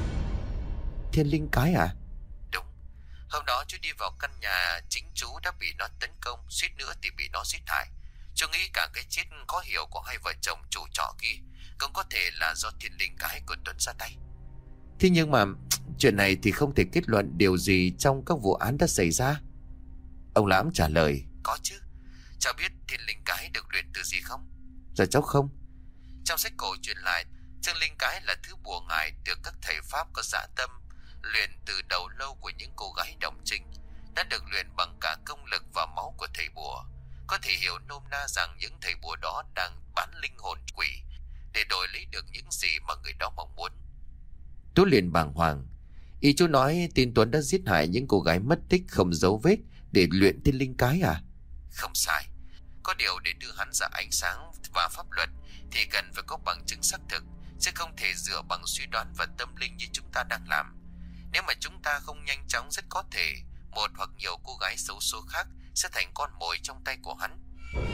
Thiên linh cái à? Đúng. Hôm đó chú đi vào căn nhà chính chú đã bị nó tấn công, suýt nữa thì bị nó giết hại. Chú nghĩ cả cái chết khó hiểu của hai vợ chồng chủ trọ kia cũng có thể là do thiên linh cái của Tuấn ra tay. Thế nhưng mà chuyện này thì không thể kết luận điều gì trong các vụ án đã xảy ra. Ông Lãm trả lời, có chứ. Cháu biết thiên linh cái được luyện từ gì không? Dạ cháu không. Trong sách cổ truyền lại, thiên linh cái là thứ bùa ngải được các thầy Pháp có dạ tâm luyện từ đầu lâu của những cô gái đồng trinh, đã được luyện bằng cả công lực và máu của thầy bùa. Có thể hiểu nôm na rằng những thầy bùa đó đang bán linh hồn quỷ để đổi lấy được những gì mà người đó mong muốn. Tú liền bàng hoàng. Ý chú nói tin Tuấn đã giết hại những cô gái mất tích không dấu vết để luyện thiên linh cái à? Không sai. Có điều để đưa hắn ra ánh sáng và pháp luật thì cần phải có bằng chứng xác thực, chứ không thể dựa bằng suy đoán và tâm linh như chúng ta đang làm. Nếu mà chúng ta không nhanh chóng, rất có thể một hoặc nhiều cô gái xấu số khác sẽ thành con mồi trong tay của hắn.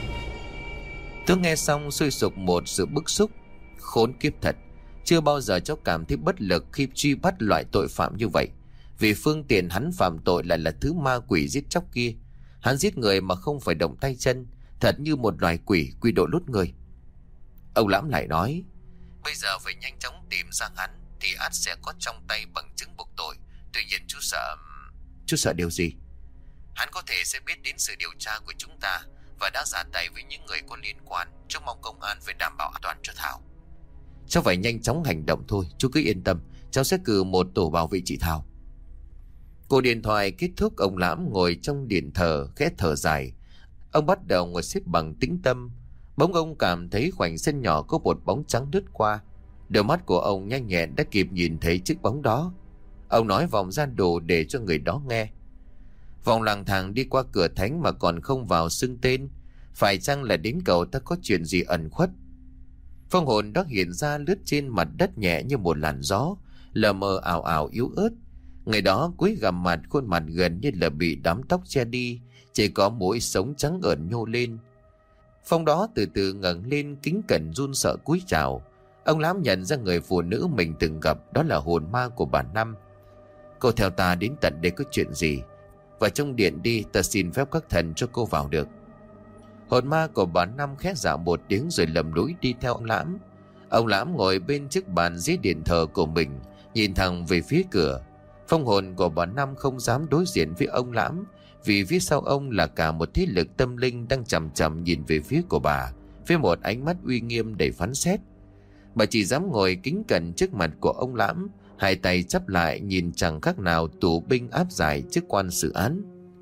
Tôi nghe xong sôi sục một sự bức xúc. Khốn kiếp thật, chưa bao giờ cháu cảm thấy bất lực khi truy bắt loại tội phạm như vậy. Vì phương tiện hắn phạm tội lại là thứ ma quỷ giết chóc kia. Hắn giết người mà không phải động tay chân, thật như một loài quỷ, quỷ độ lút người. Ông Lãm lại nói, bây giờ phải nhanh chóng tìm ra hắn thì ắt sẽ có trong tay bằng chứng buộc tội. Tuy nhiên chú sợ... Chú sợ điều gì? Hắn có thể sẽ biết đến sự điều tra của chúng ta và đã ra tay với những người có liên quan. Chú mong công an phải đảm bảo an toàn cho Thảo. Cháu phải nhanh chóng hành động thôi, chú cứ yên tâm, cháu sẽ cử một tổ bảo vệ chị Thảo. Cuộc điện thoại kết thúc, ông Lãm ngồi trong điện thờ khẽ thở dài. Ông bắt đầu ngồi xếp bằng tĩnh tâm. Bỗng ông cảm thấy khoảnh sân nhỏ có một bóng trắng lướt qua. Đôi mắt của ông nhanh nhẹn đã kịp nhìn thấy chiếc bóng đó. Ông nói vòng ra đồ để cho người đó nghe. Vòng lang thang đi qua cửa thánh mà còn không vào xưng tên. Phải chăng là đến cậu ta có chuyện gì ẩn khuất? Phong hồn đó hiện ra lướt trên mặt đất nhẹ như một làn gió, lờ mờ ảo ảo yếu ớt. Người đó cúi gằm mặt, khuôn mặt gần như là bị đám tóc che đi, chỉ có mũi sống trắng ẩn nhô lên. Phong đó từ từ ngẩng lên kính cẩn run sợ cúi chào. Ông Lãm nhận ra người phụ nữ mình từng gặp, đó là hồn ma của bà Năm. Cô theo ta đến tận đây có chuyện gì? Vào trong điện đi, ta xin phép các thần cho cô vào được. Hồn ma của bà Năm khẽ dạ một tiếng rồi lầm lũi đi theo ông Lãm. Ông Lãm ngồi bên chiếc bàn dưới điện thờ của mình, nhìn thẳng về phía cửa. Phong hồn của bà Năm không dám đối diện với ông Lãm, vì phía sau ông là cả một thế lực tâm linh đang chằm chằm nhìn về phía của bà với một ánh mắt uy nghiêm đầy phán xét. Bà chỉ dám ngồi kính cẩn trước mặt của ông Lãm, hai tay chắp lại nhìn chẳng khác nào tù binh áp giải trước quan xử án.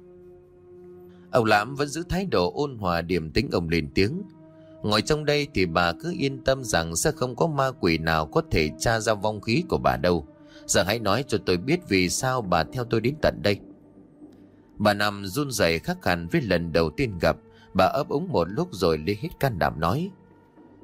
Ông Lãm vẫn giữ thái độ ôn hòa điềm tĩnh. Ông lên tiếng, ngồi trong đây thì bà cứ yên tâm rằng sẽ không có ma quỷ nào có thể tra ra vong khí của bà đâu. Giờ hãy nói cho tôi biết vì sao bà theo tôi đến tận đây. Bà Năm run rẩy khác hẳn với lần đầu tiên gặp. Bà ấp úng một lúc rồi lấy hết can đảm nói,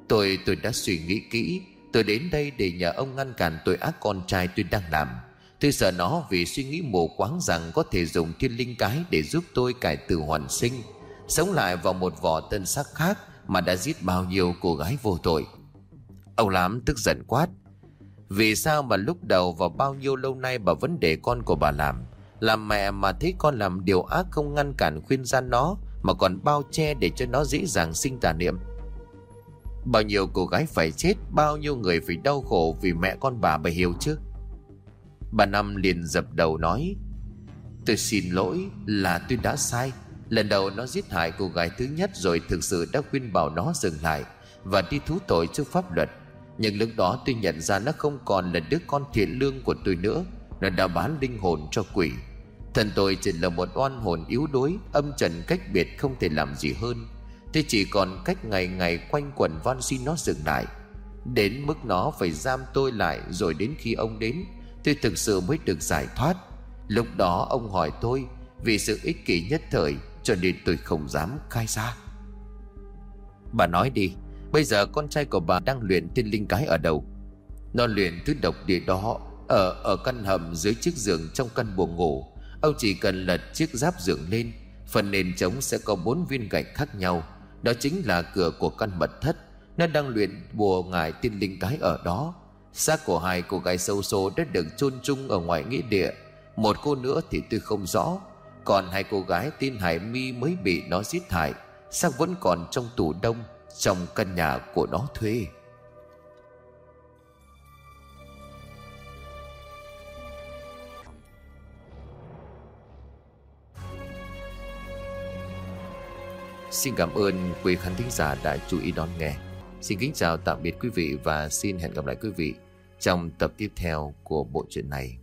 Tôi đã suy nghĩ kỹ. Tôi đến đây để nhờ ông ngăn cản tội ác con trai tôi đang làm. Tôi sợ nó vì suy nghĩ mù quáng rằng có thể dùng thiên linh cái để giúp tôi cải tử hoàn sinh, sống lại vào một vỏ tân xác khác mà đã giết bao nhiêu cô gái vô tội. Ông Lắm tức giận quát: vì sao mà lúc đầu và bao nhiêu lâu nay bà vẫn để con của bà làm mẹ mà thấy con làm điều ác không ngăn cản khuyên gian nó, mà còn bao che để cho nó dễ dàng sinh tà niệm? Bao nhiêu cô gái phải chết, bao nhiêu người phải đau khổ vì mẹ con bà hiểu chứ? Bà Năm liền dập đầu nói: tôi xin lỗi, là tôi đã sai. Lần đầu nó giết hại cô gái thứ nhất rồi, thực sự đã khuyên bảo nó dừng lại và đi thú tội trước pháp luật. Nhưng lúc đó tôi nhận ra nó không còn là đứa con thiện lương của tôi nữa. Nó đã bán linh hồn cho quỷ. Thần tôi chỉ là một oan hồn yếu đuối, âm trần cách biệt, không thể làm gì hơn. Tôi chỉ còn cách ngày ngày quanh quẩn van xin nó dừng lại, đến mức nó phải giam tôi lại. Rồi đến khi ông đến, tôi thực sự mới được giải thoát. Lúc đó ông hỏi tôi, vì sự ích kỷ nhất thời cho nên tôi không dám khai ra. Bà nói đi, bây giờ con trai của bà đang luyện thiên linh cái ở đâu? Nó luyện thứ độc địa đó ở căn hầm dưới chiếc giường trong căn buồng ngủ. Ông chỉ cần lật chiếc giáp giường lên, phần nền trống sẽ có 4 viên gạch khác nhau. Đó chính là cửa của căn mật thất. Nó đang luyện bùa ngải tiên linh cái ở đó. Xác của 2 cô gái xấu số đã được chôn chung ở ngoài nghĩa địa. Một cô nữa thì tôi không rõ. Còn 2 cô gái tên Hải My mới bị nó giết hại, xác vẫn còn trong tủ đông trong căn nhà của nó thuê. Xin cảm ơn quý khán thính giả đã chú ý đón nghe. Xin kính chào tạm biệt quý vị và xin hẹn gặp lại quý vị trong tập tiếp theo của bộ truyện này.